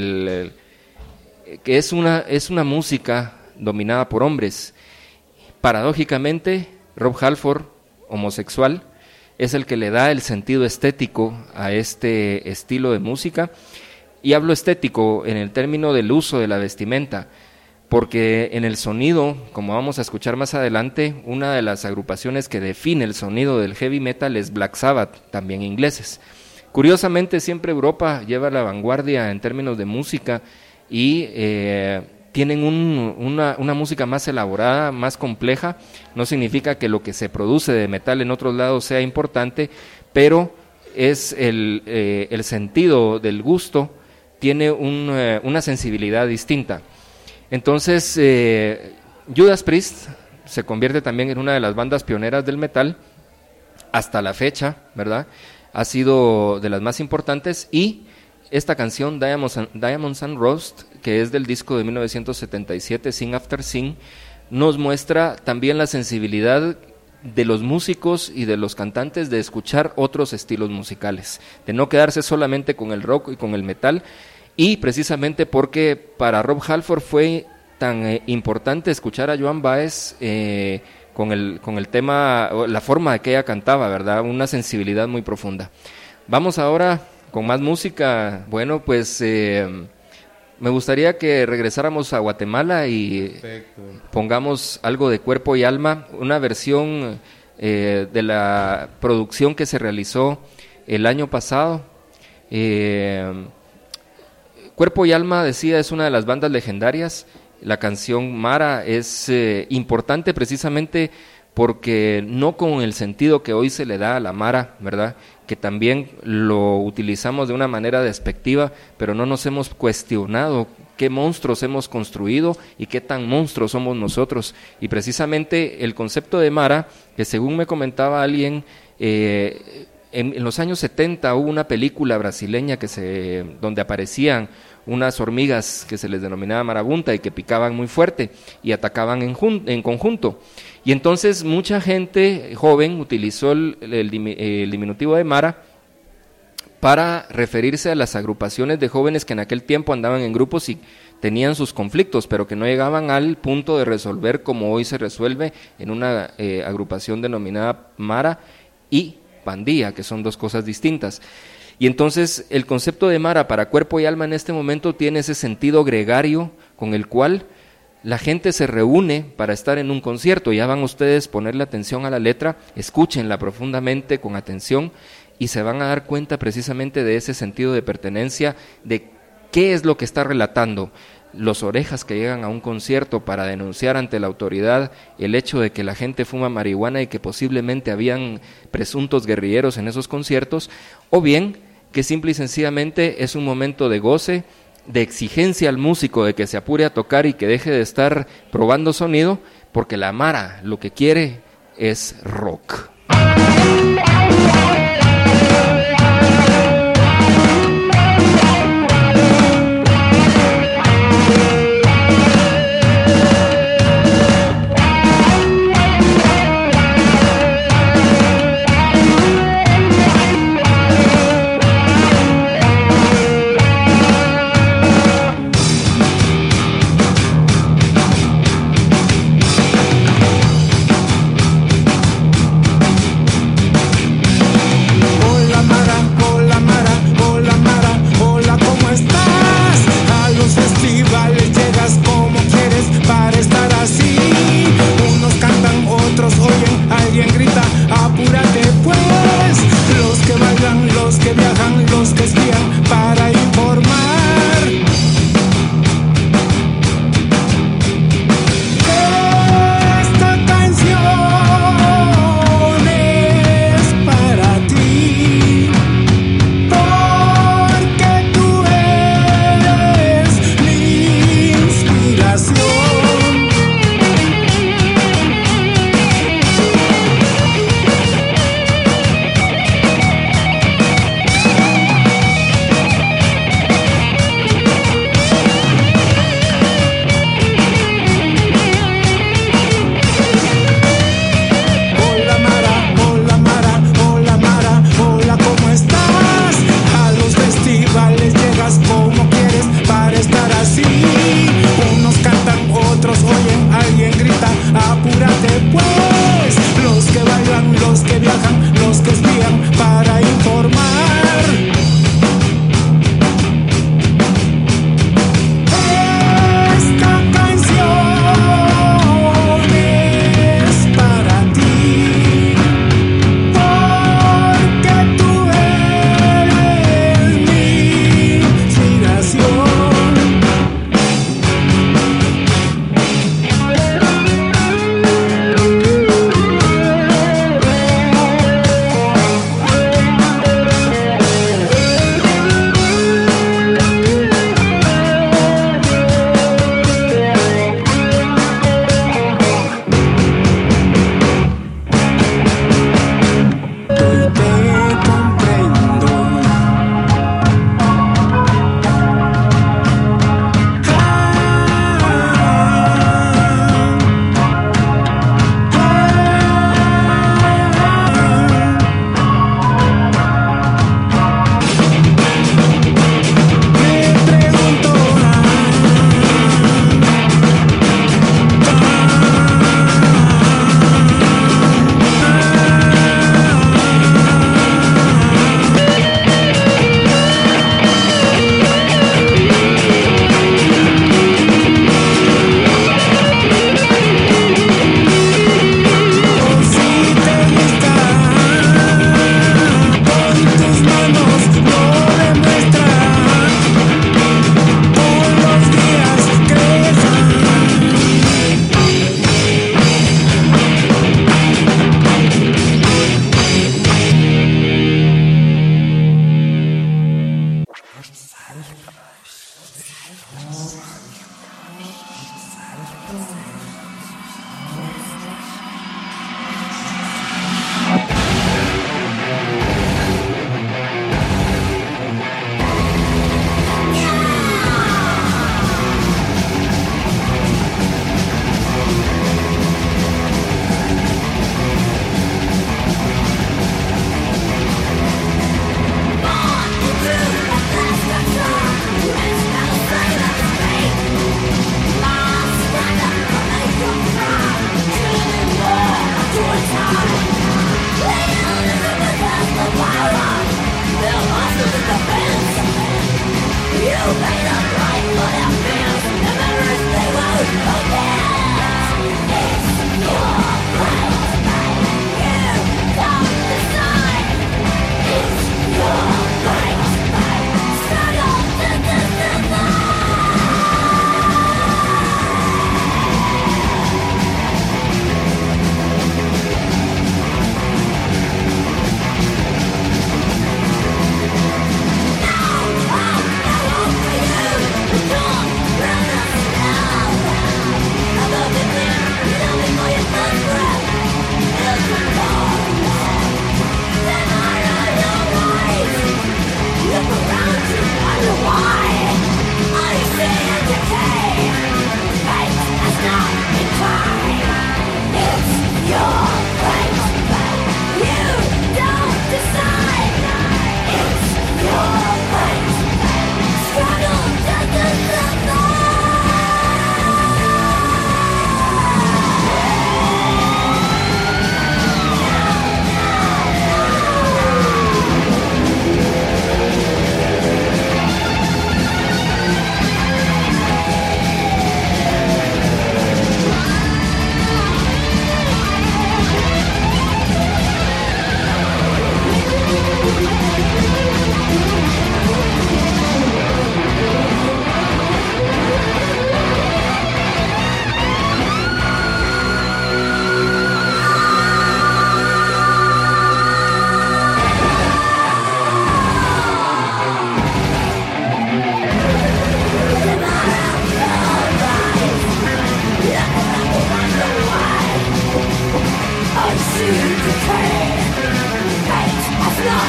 que es una música dominada por hombres. Paradójicamente, Rob Halford, homosexual, es el que le da el sentido estético a este estilo de música. Y hablo estético en el término del uso de la vestimenta, porque en el sonido, como vamos a escuchar más adelante, una de las agrupaciones que define el sonido del heavy metal es Black Sabbath, también ingleses. Curiosamente, siempre Europa lleva la vanguardia en términos de música y tienen una música más elaborada, más compleja. No significa que lo que se produce de metal en otros lados sea importante, pero es el sentido del gusto, tiene una sensibilidad distinta. Entonces, Judas Priest se convierte también en una de las bandas pioneras del metal hasta la fecha, ¿verdad? Ha sido de las más importantes, y esta canción, Diamonds and Rust, que es del disco de 1977, Sing After Sing, nos muestra también la sensibilidad de los músicos y de los cantantes de escuchar otros estilos musicales, de no quedarse solamente con el rock y con el metal, y precisamente porque para Rob Halford fue tan importante escuchar a Joan Baez con el tema, la forma de que ella cantaba, ¿verdad? Una sensibilidad muy profunda. Vamos ahora con más música. Bueno, pues me gustaría que regresáramos a Guatemala y Perfecto. pongamos algo de Cuerpo y Alma, una versión de la producción que se realizó el año pasado. Cuerpo y Alma, decía, es una de las bandas legendarias. La canción Mara es importante precisamente porque no con el sentido que hoy se le da a la Mara, ¿verdad?, que también lo utilizamos de una manera despectiva, pero no nos hemos cuestionado qué monstruos hemos construido y qué tan monstruos somos nosotros. Y precisamente el concepto de Mara, que según me comentaba alguien, en los años 70 hubo una película brasileña donde aparecían unas hormigas que se les denominaba marabunta y que picaban muy fuerte y atacaban en conjunto. Y entonces mucha gente joven utilizó el diminutivo de Mara para referirse a las agrupaciones de jóvenes que en aquel tiempo andaban en grupos y tenían sus conflictos, pero que no llegaban al punto de resolver como hoy se resuelve en una agrupación denominada Mara y pandilla, que son dos cosas distintas. Y entonces el concepto de Mara para Cuerpo y Alma en este momento tiene ese sentido gregario con el cual la gente se reúne para estar en un concierto. Ya van ustedes a ponerle atención a la letra, escúchenla profundamente con atención y se van a dar cuenta precisamente de ese sentido de pertenencia, de qué es lo que está relatando. Los orejas que llegan a un concierto para denunciar ante la autoridad el hecho de que la gente fuma marihuana y que posiblemente habían presuntos guerrilleros en esos conciertos, o bien que simple y sencillamente es un momento de goce, de exigencia al músico de que se apure a tocar y que deje de estar probando sonido, porque la Mara lo que quiere es rock.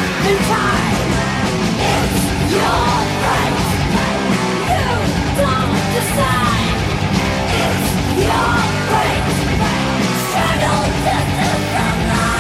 in time. It's your right. You don't decide. It's your right. Struggle distance from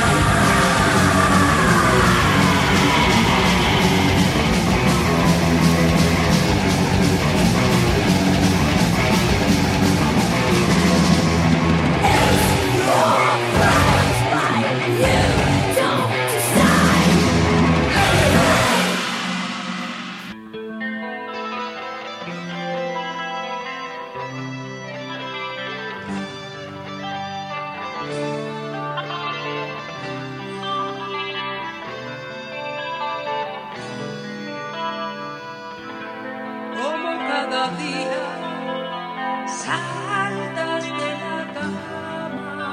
Como cada día saltas de la cama,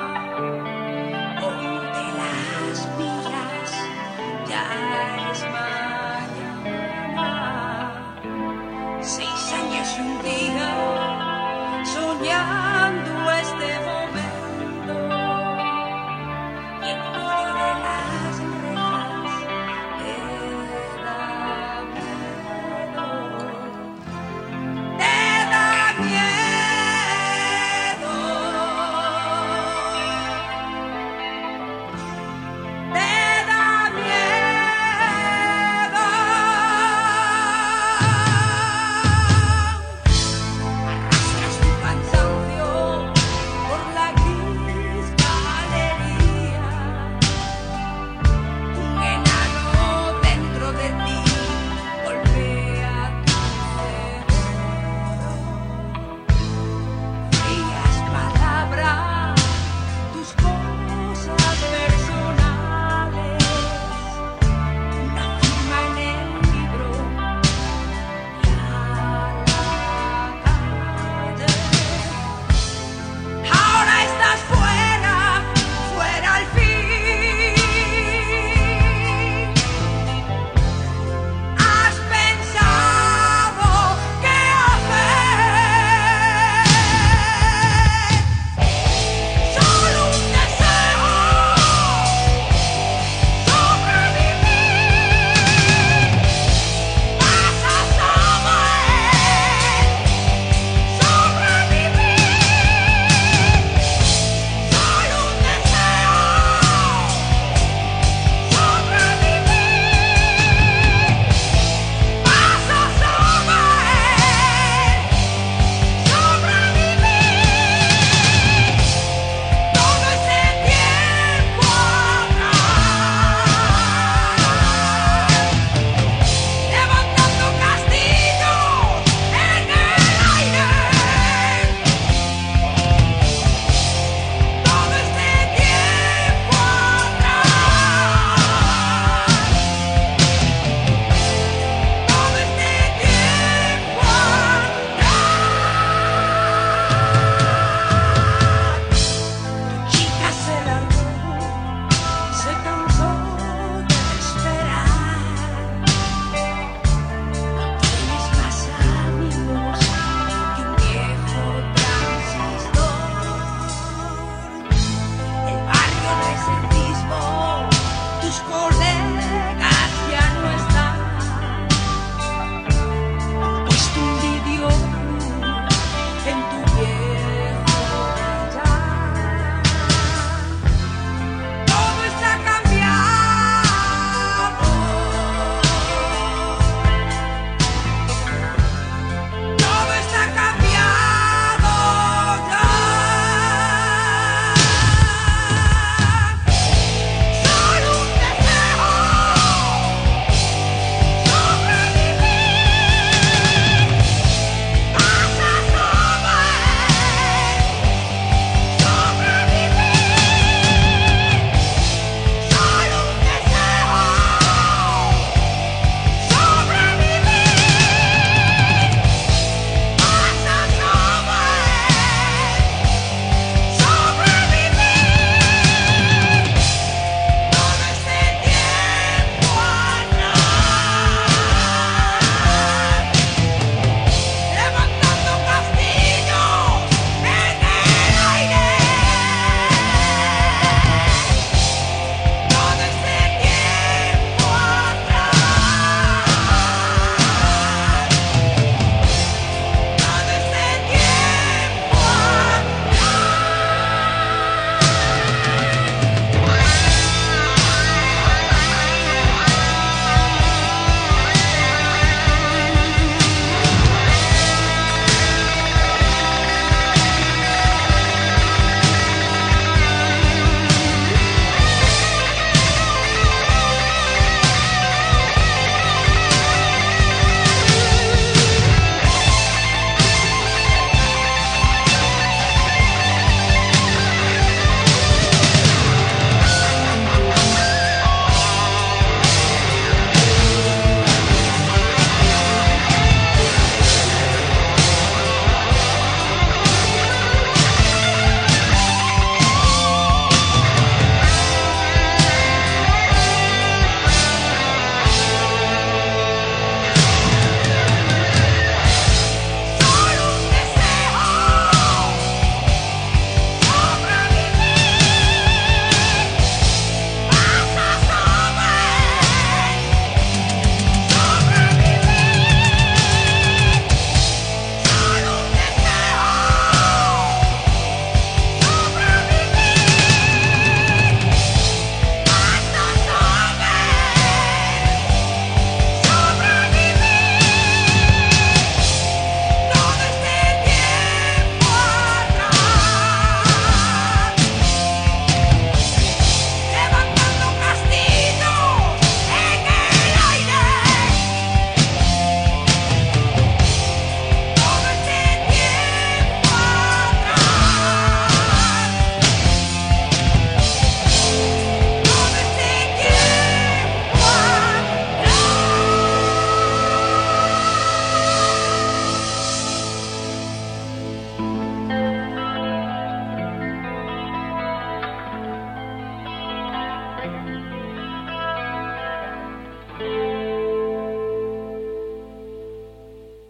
ponte las pilas, ya es mañana. 6 años y un día soñando este momento, y en medio de las rejas me da miedo.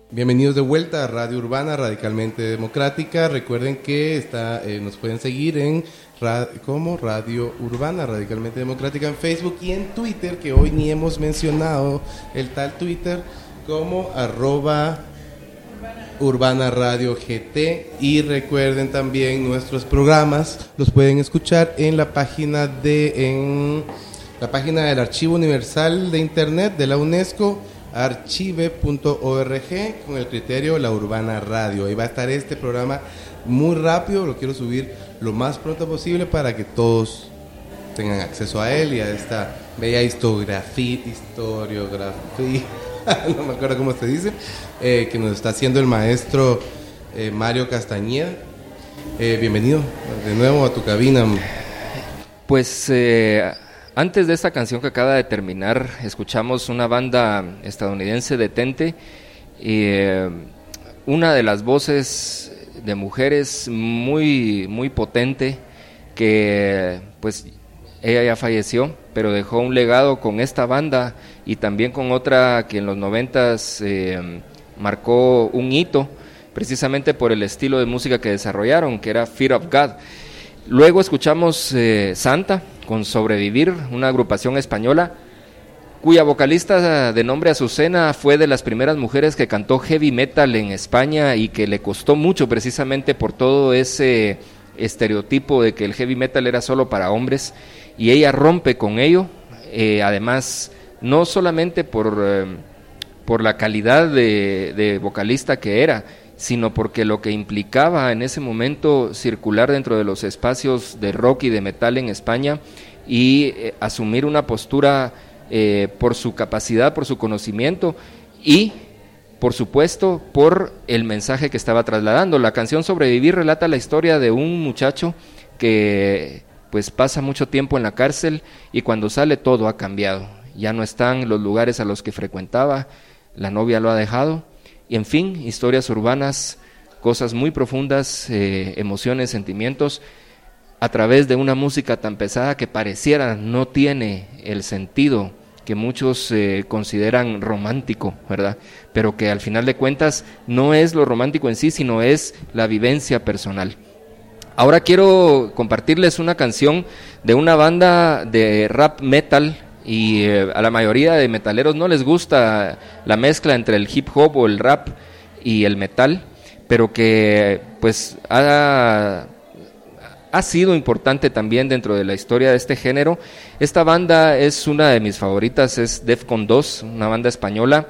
Bienvenidos de vuelta a Radio Urbana Radicalmente Democrática. Recuerden que nos pueden seguir en como Radio Urbana Radicalmente Democrática en Facebook y en Twitter, que hoy ni hemos mencionado el tal Twitter, como @Urbana Radio GT. Y recuerden también nuestros programas los pueden escuchar en la página del Archivo Universal de Internet de la UNESCO, archive.org, con el criterio La Urbana Radio. Ahí va a estar este programa muy rápido, lo quiero subir lo más pronto posible para que todos tengan acceso a él y a esta bella historiografía, no me acuerdo cómo se dice, que nos está haciendo el maestro Mario Castañeda. Bienvenido de nuevo a tu cabina. Pues antes de esta canción que acaba de terminar, escuchamos una banda estadounidense, Detente, una de las voces de mujeres muy, muy potente, que pues ella ya falleció, pero dejó un legado con esta banda y también con otra que en los 90s marcó un hito, precisamente por el estilo de música que desarrollaron, que era Fear of God. Luego escuchamos Santa con Sobrevivir, una agrupación española cuya vocalista de nombre Azucena fue de las primeras mujeres que cantó heavy metal en España y que le costó mucho precisamente por todo ese estereotipo de que el heavy metal era solo para hombres, y ella rompe con ello, además no solamente por la calidad de vocalista que era, sino porque lo que implicaba en ese momento circular dentro de los espacios de rock y de metal en España y asumir una postura por su capacidad, por su conocimiento y, por supuesto, por el mensaje que estaba trasladando. La canción Sobrevivir relata la historia de un muchacho que pues pasa mucho tiempo en la cárcel y cuando sale todo ha cambiado. Ya no están los lugares a los que frecuentaba, la novia lo ha dejado, y en fin, historias urbanas, cosas muy profundas, emociones, sentimientos, a través de una música tan pesada que pareciera no tiene el sentido que muchos consideran romántico, ¿verdad? Pero que al final de cuentas no es lo romántico en sí, sino es la vivencia personal. Ahora quiero compartirles una canción de una banda de rap metal, y a la mayoría de metaleros no les gusta la mezcla entre el hip hop o el rap y el metal, pero que pues ha sido importante también dentro de la historia de este género. Esta banda es una de mis favoritas, es Defcon 2, una banda española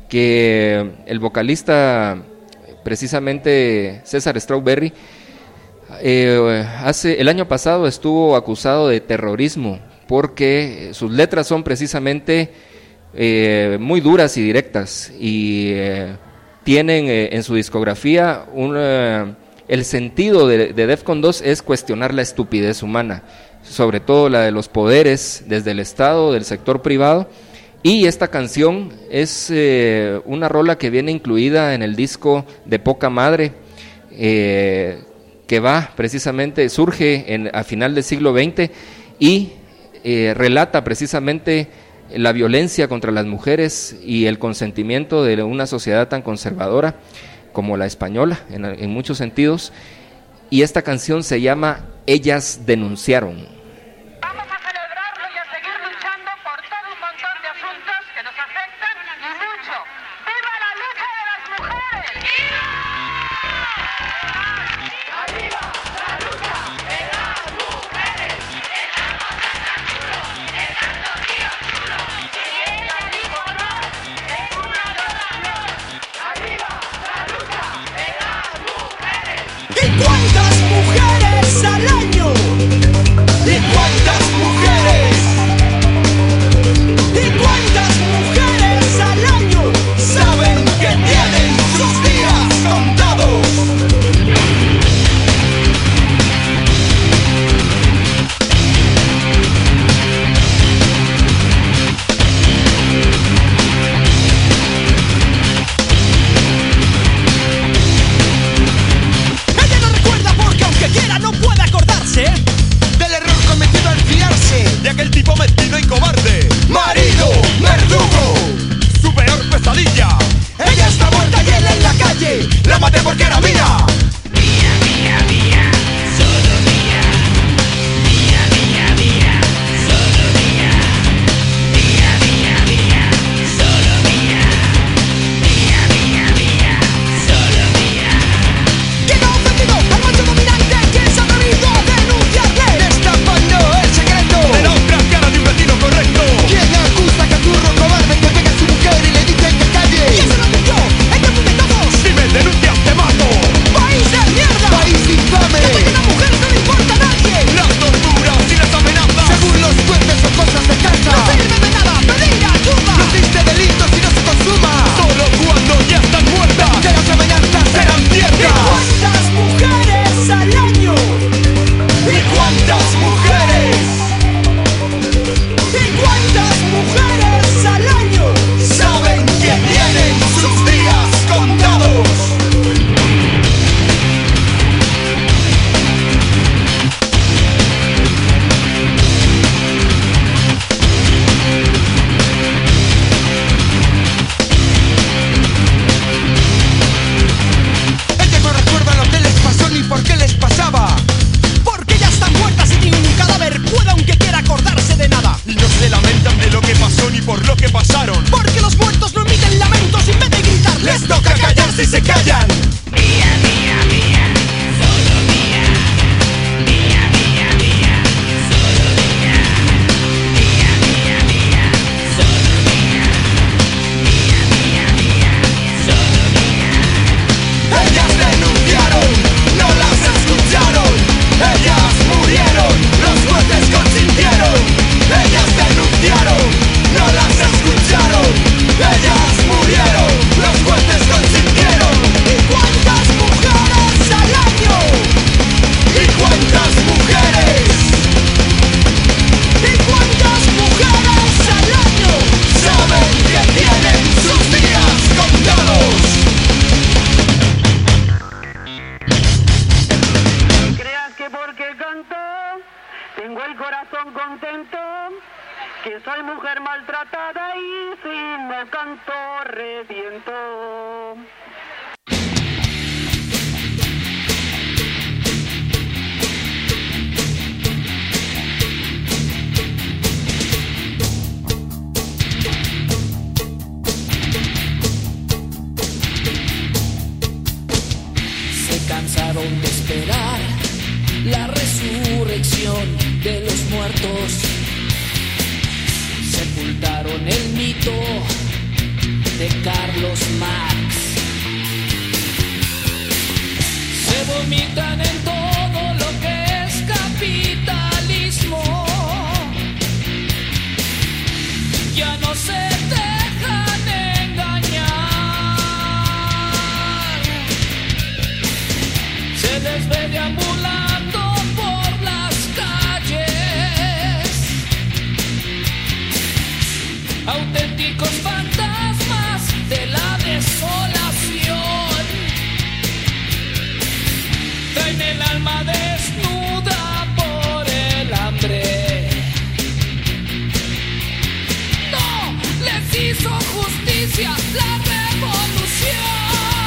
que el vocalista, precisamente César Strawberry, el año pasado estuvo acusado de terrorismo porque sus letras son precisamente muy duras y directas, y tienen en su discografía el sentido de Defcon 2 es cuestionar la estupidez humana, sobre todo la de los poderes desde el Estado, del sector privado, y esta canción es una rola que viene incluida en el disco de Poca Madre, que surge a final del siglo XX y relata precisamente la violencia contra las mujeres y el consentimiento de una sociedad tan conservadora como la española en muchos sentidos, y esta canción se llama Ellas Denunciaron. Vamos a celebrarlo y a seguir luchando por todo un montón de asuntos que nos afectan y mucho. ¡Viva la lucha de las mujeres! ¡Viva! ¡Arriba la lucha de las mujeres! ¡Estamos en el duro, dejando ríos chulos! ¡Si ella dijo no, es una violación! ¡Arriba la lucha de las mujeres! ¿Y cuántas mujeres al año le que soy mujer maltratada y sin el canto reviento. Cansaron de esperar la resurrección de los muertos, sepultaron el mito de Carlos Marx, se vomitan en todo lo que es capitalismo, ya no se dejan engañar. Se les ve deambulando por las calles, auténticos fantasmas de la desolación, traen el alma desnuda por el hambre. No les hizo justicia la revolución.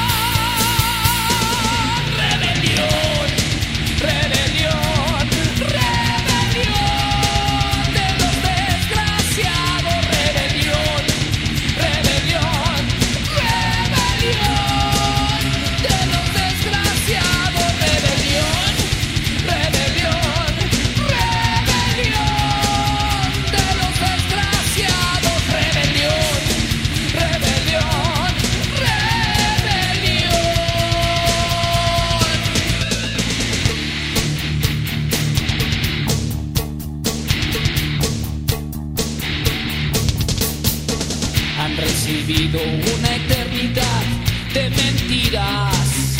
Una eternidad de mentiras,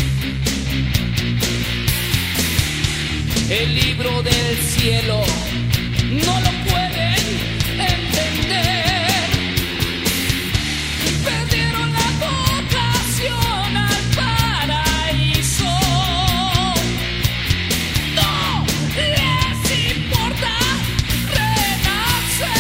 el libro del cielo no lo pueden entender, perdieron la vocación al paraíso, no les importa renacer.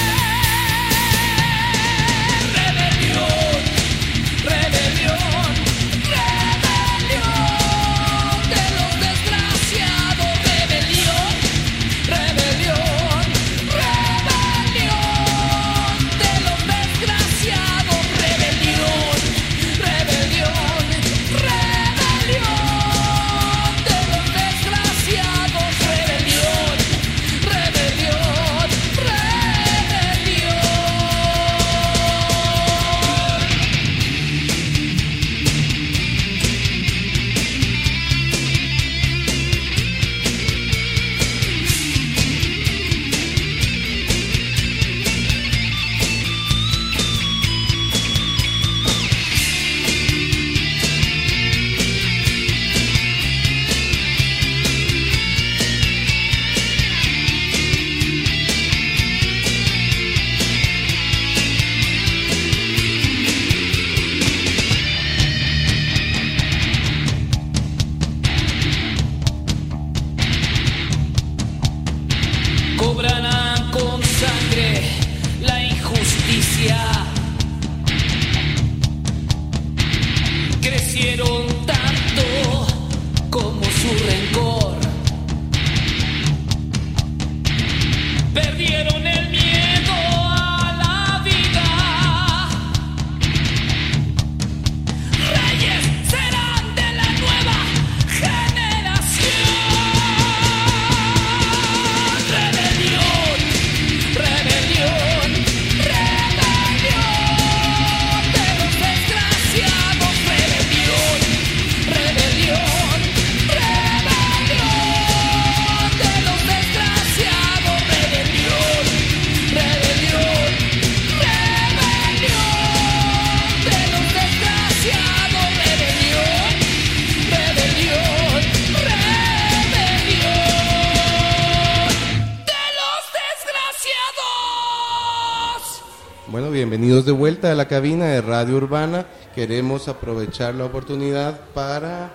Bienvenidos de vuelta a la cabina de Radio Urbana. Queremos aprovechar la oportunidad para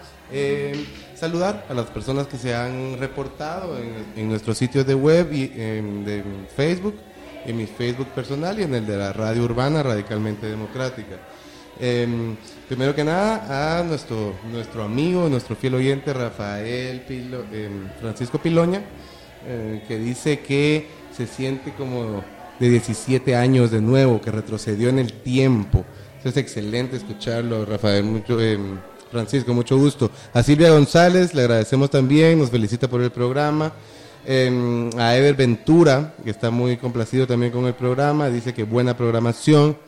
saludar a las personas que se han reportado en nuestros sitios de web y de Facebook. en mi Facebook personal y en el de la Radio Urbana Radicalmente Democrática. Primero que nada, a nuestro amigo, nuestro fiel oyente Francisco Piloña, que dice que se siente como de 17 años de nuevo, que retrocedió en el tiempo. Eso es excelente escucharlo, Rafael. Francisco, mucho gusto. A Silvia González le agradecemos también, nos felicita por el programa. A Ever Ventura, que está muy complacido también con el programa, dice que buena programación.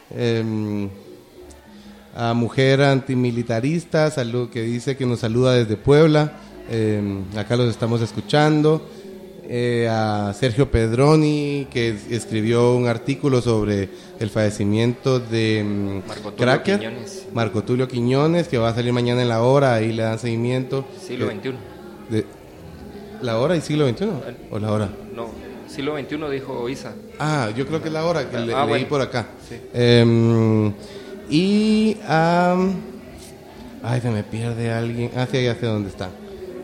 A Mujer Antimilitarista, que dice que nos saluda desde Puebla, acá los estamos escuchando. A Sergio Pedroni, que escribió un artículo sobre el fallecimiento de Marco Tulio Quiñones, que va a salir mañana en La Hora, ahí le dan seguimiento. Siglo XXI. ¿La Hora y siglo XXI? ¿O La Hora? No, siglo XXI dijo Isa. Yo creo que es La Hora, que leí bueno. por acá. Sí. Y se me pierde alguien. Sí, ya sé dónde está.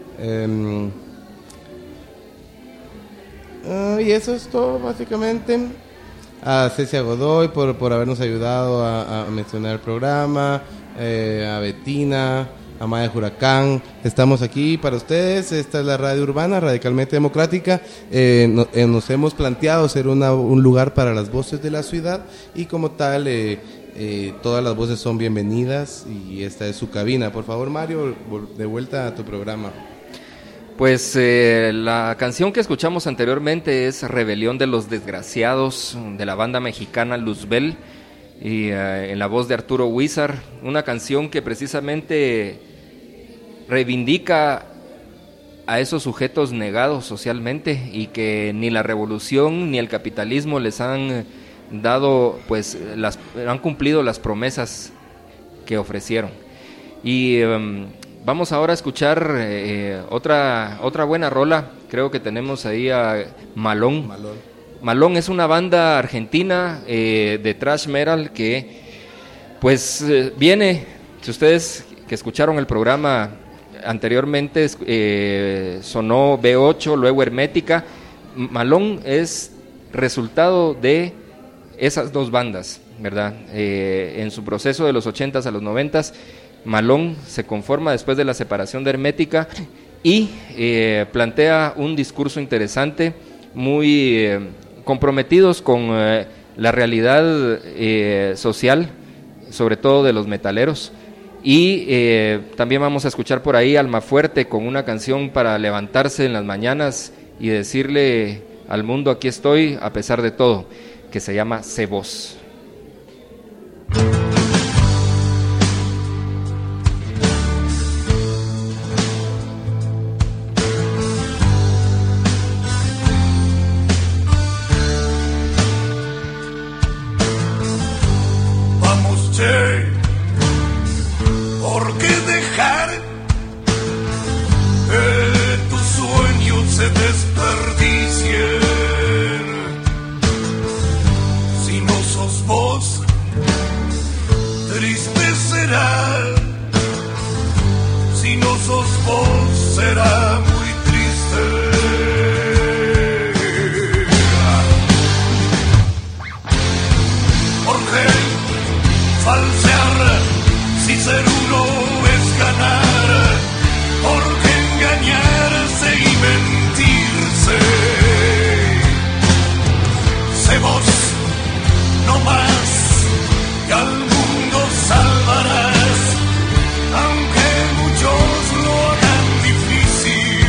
Y eso es todo, básicamente. A Cecia Godoy por habernos ayudado a mencionar el programa. A Betina, a Maya Huracán. Estamos aquí para ustedes. Esta es la Radio Urbana Radicalmente Democrática. Nos hemos planteado ser un lugar para las voces de la ciudad, y como tal todas las voces son bienvenidas, y esta es su cabina. Por favor, Mario, de vuelta a tu programa. Pues la canción que escuchamos anteriormente es Rebelión de los Desgraciados, de la banda mexicana Luzbel, y en la voz de Arturo Huizar, una canción que precisamente reivindica a esos sujetos negados socialmente, y que ni la revolución ni el capitalismo les han dado, pues han cumplido las promesas que ofrecieron. Y vamos ahora a escuchar otra buena rola. Creo que tenemos ahí a Malón. Malón es una banda argentina de thrash metal que pues viene, si ustedes que escucharon el programa anteriormente, sonó B8, luego Hermética. Malón es resultado de esas dos bandas, ¿verdad? En su proceso de los 80s a los 90s, Malón se conforma después de la separación de Hermética y plantea un discurso interesante, muy comprometidos con la realidad social, sobre todo de los metaleros. Y también vamos a escuchar por ahí Almafuerte con una canción para levantarse en las mañanas y decirle al mundo: aquí estoy a pesar de todo, que se llama Sé Voz. Vamos, che, ¿por qué dejar que tus sueños se desperdicien? Si no sos vos, triste será. Si no sos vos, será muy triste. ¿Por qué falsear si ser uno es ganar? ¿Por qué engañarse y mentirse? Sé vos, no más, y al mundo salvarás, aunque muchos lo hagan difícil.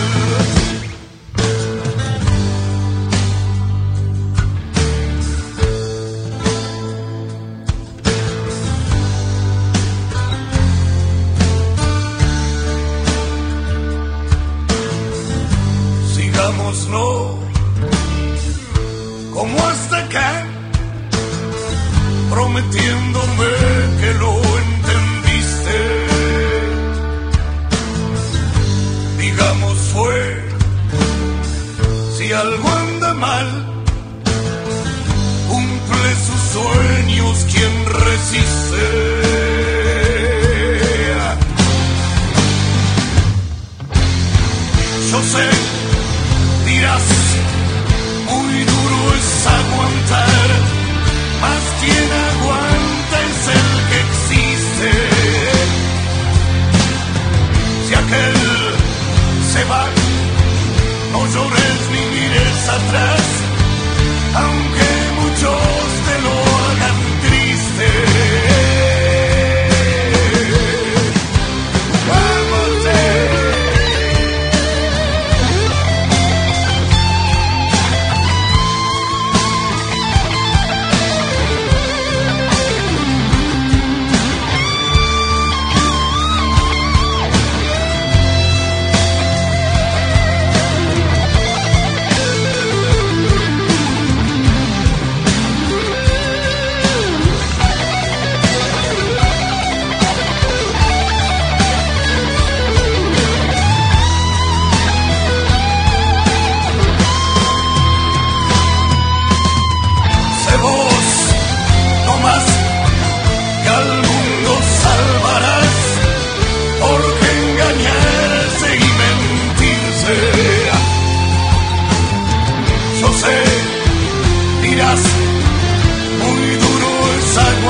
Sigámoslo como hasta acá, prometiéndome que lo entendiste. Digamos fue, si algo anda mal, cumple sus sueños quien resiste. Yo sé, dirás, muy duro es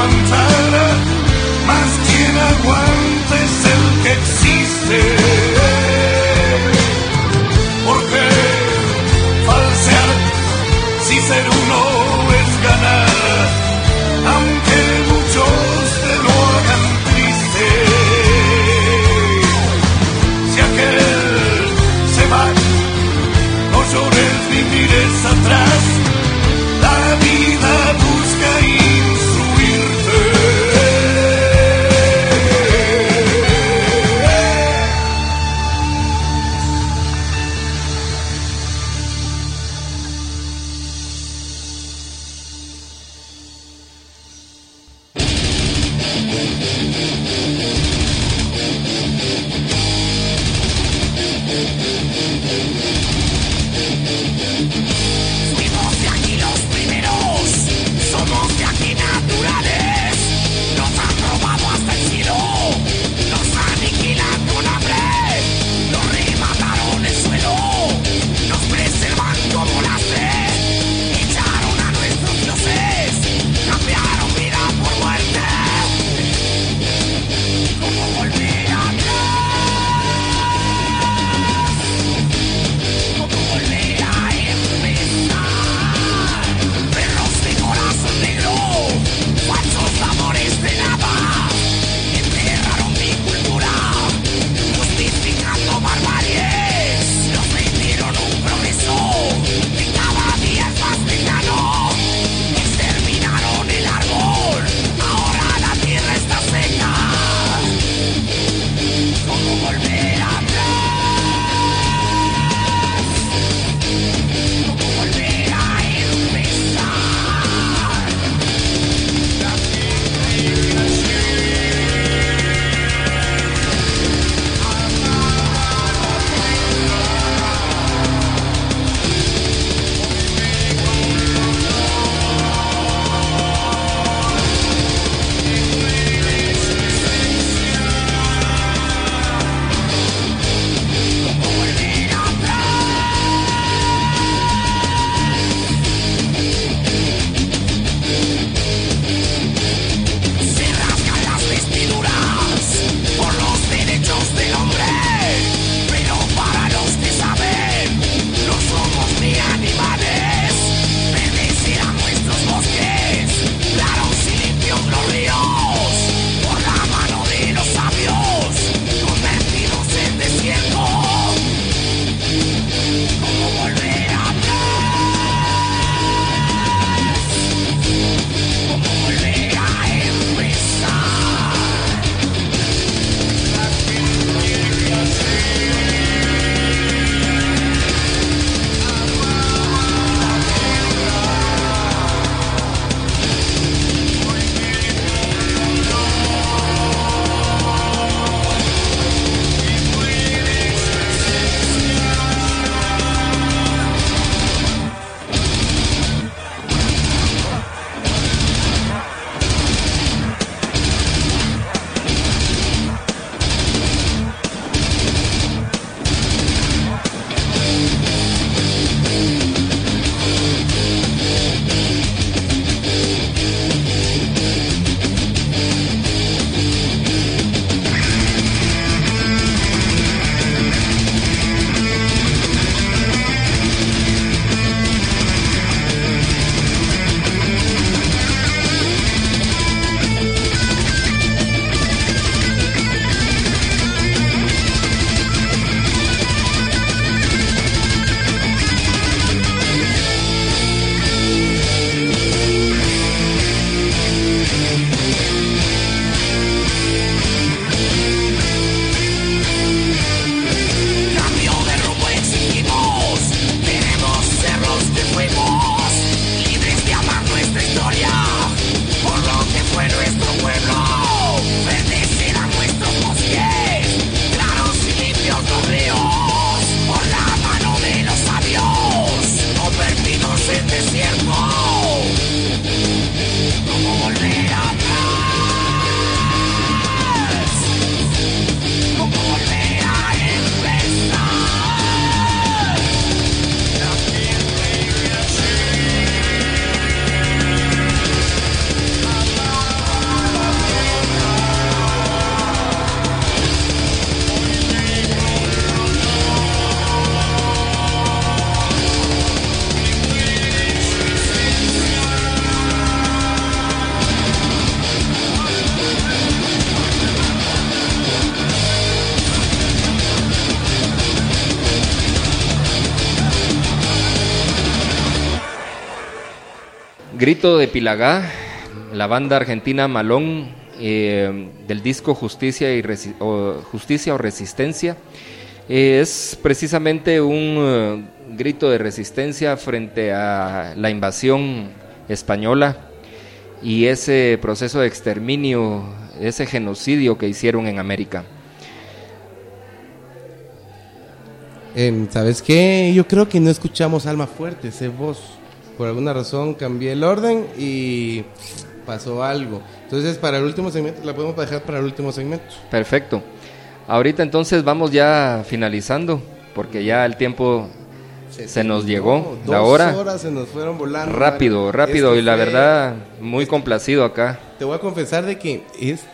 aguantar, más quien aguanta es el que existe. Porque falsear, si ser uno es ganar, aunque muchos te lo hagan triste. Si aquel se va, no llores ni mires atrás, la vida busca instruirte. Fuimos de aquí los primeros, somos de aquí naturales. Nos han robado hasta el cielo, nos aniquilan con hambre. Nos remataron el suelo, nos preservan como lastre. Echaron a nuestros dioses, cambiaron vida por muerte. Con Grito de Pilagá, la banda argentina Malón, del disco Justicia o Resistencia. Es precisamente un grito de resistencia frente a la invasión española y ese proceso de exterminio, ese genocidio que hicieron en América. ¿Sabes qué? Yo creo que no escuchamos Alma Fuerte, ese voz. Por alguna razón cambié el orden y pasó algo. Entonces, para el último segmento, la podemos dejar para el último segmento. Perfecto. Ahorita entonces vamos ya finalizando, porque ya el tiempo se nos llegó. La hora. 2 horas se nos fueron volando. Rápido, y la verdad, muy complacido acá. Te voy a confesar de que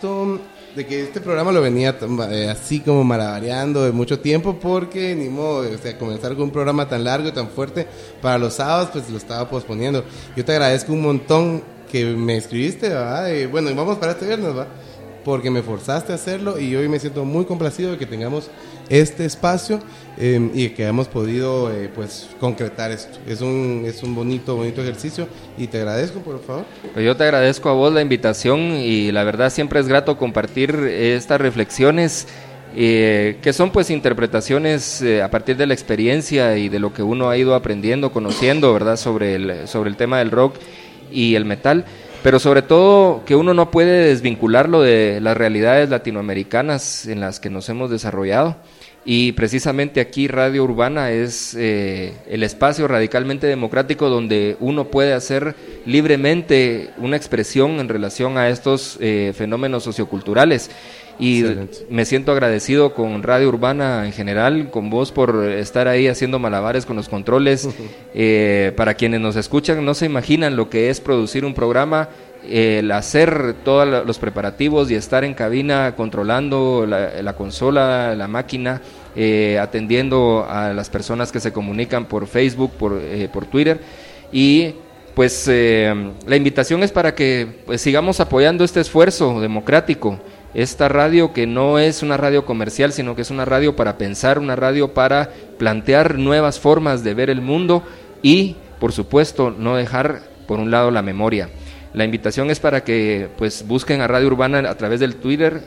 este programa lo venía así como malabareando de mucho tiempo, porque ni modo, o sea, comenzar con un programa tan largo y tan fuerte para los sábados, pues lo estaba posponiendo. Yo te agradezco un montón que me escribiste, ¿verdad? Bueno, y vamos para este viernes, ¿va? Porque me forzaste a hacerlo y hoy me siento muy complacido de que tengamos este espacio y que hayamos podido pues concretar esto. Es un bonito ejercicio y te agradezco, por favor. Pues yo te agradezco a vos la invitación y la verdad siempre es grato compartir estas reflexiones que son pues interpretaciones a partir de la experiencia y de lo que uno ha ido aprendiendo, conociendo, ¿verdad? sobre el tema del rock y el metal. Pero sobre todo que uno no puede desvincularlo de las realidades latinoamericanas en las que nos hemos desarrollado, y precisamente aquí Radio Urbana es el espacio radicalmente democrático donde uno puede hacer libremente una expresión en relación a estos fenómenos socioculturales. Y excelente. Me siento agradecido con Radio Urbana en general, con vos por estar ahí haciendo malabares con los controles. Para quienes nos escuchan, no se imaginan lo que es producir un programa, el hacer todos los preparativos y estar en cabina controlando la consola, la máquina, atendiendo a las personas que se comunican por Facebook, por Twitter. Y pues la invitación es para que pues, sigamos apoyando este esfuerzo democrático. Esta radio que no es una radio comercial, sino que es una radio para pensar, una radio para plantear nuevas formas de ver el mundo y, por supuesto, no dejar por un lado la memoria. La invitación es para que pues busquen a Radio Urbana a través del Twitter,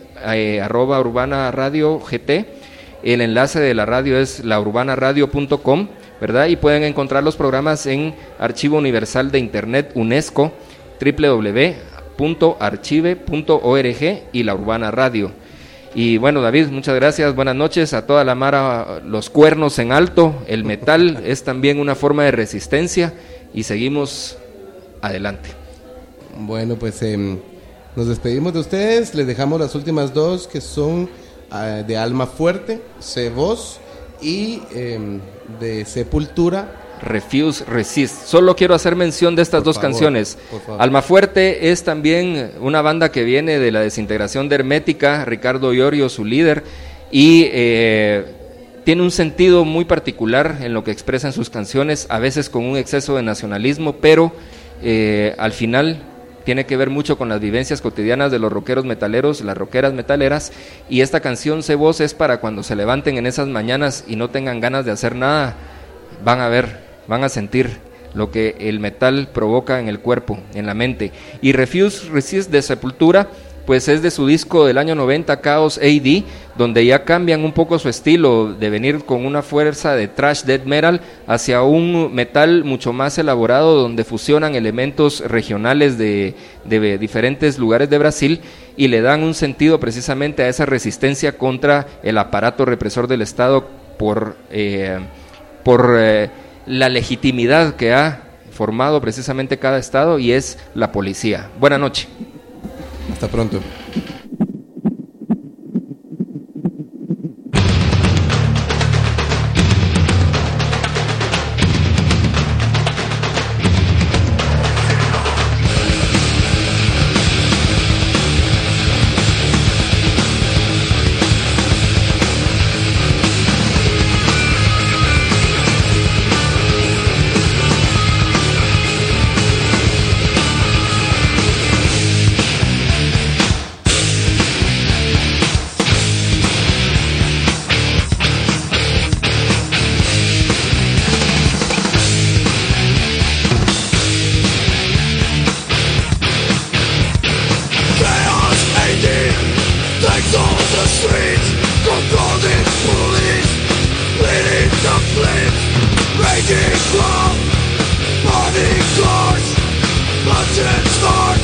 @UrbanaRadioGT. El enlace de la radio es laurbanaradio.com, ¿verdad? Y pueden encontrar los programas en Archivo Universal de Internet UNESCO, www.archive.org y La Urbana Radio. Y bueno, David, muchas gracias, buenas noches a toda la mara, los cuernos en alto. El metal es también una forma de resistencia y seguimos adelante. Bueno, pues nos despedimos de ustedes, les dejamos las últimas dos que son de Alma Fuerte, Voz y de Sepultura, Refuse, Resist. Solo quiero hacer mención de estas dos canciones. Alma Fuerte es también una banda que viene de la desintegración de Hermética, Ricardo Iorio, su líder, y tiene un sentido muy particular en lo que expresa en sus canciones, a veces con un exceso de nacionalismo, pero al final tiene que ver mucho con las vivencias cotidianas de los rockeros metaleros, las rockeras metaleras, y esta canción Voz es para cuando se levanten en esas mañanas y no tengan ganas de hacer nada, van a sentir lo que el metal provoca en el cuerpo, en la mente. Y Refuse Resist de Sepultura, pues es de su disco del año 90, Chaos AD, donde ya cambian un poco su estilo de venir con una fuerza de thrash death metal hacia un metal mucho más elaborado, donde fusionan elementos regionales de diferentes lugares de Brasil y le dan un sentido precisamente a esa resistencia contra el aparato represor del Estado por la legitimidad que ha formado precisamente cada estado, y es la policía. Buenas noches. Hasta pronto. destruction starts.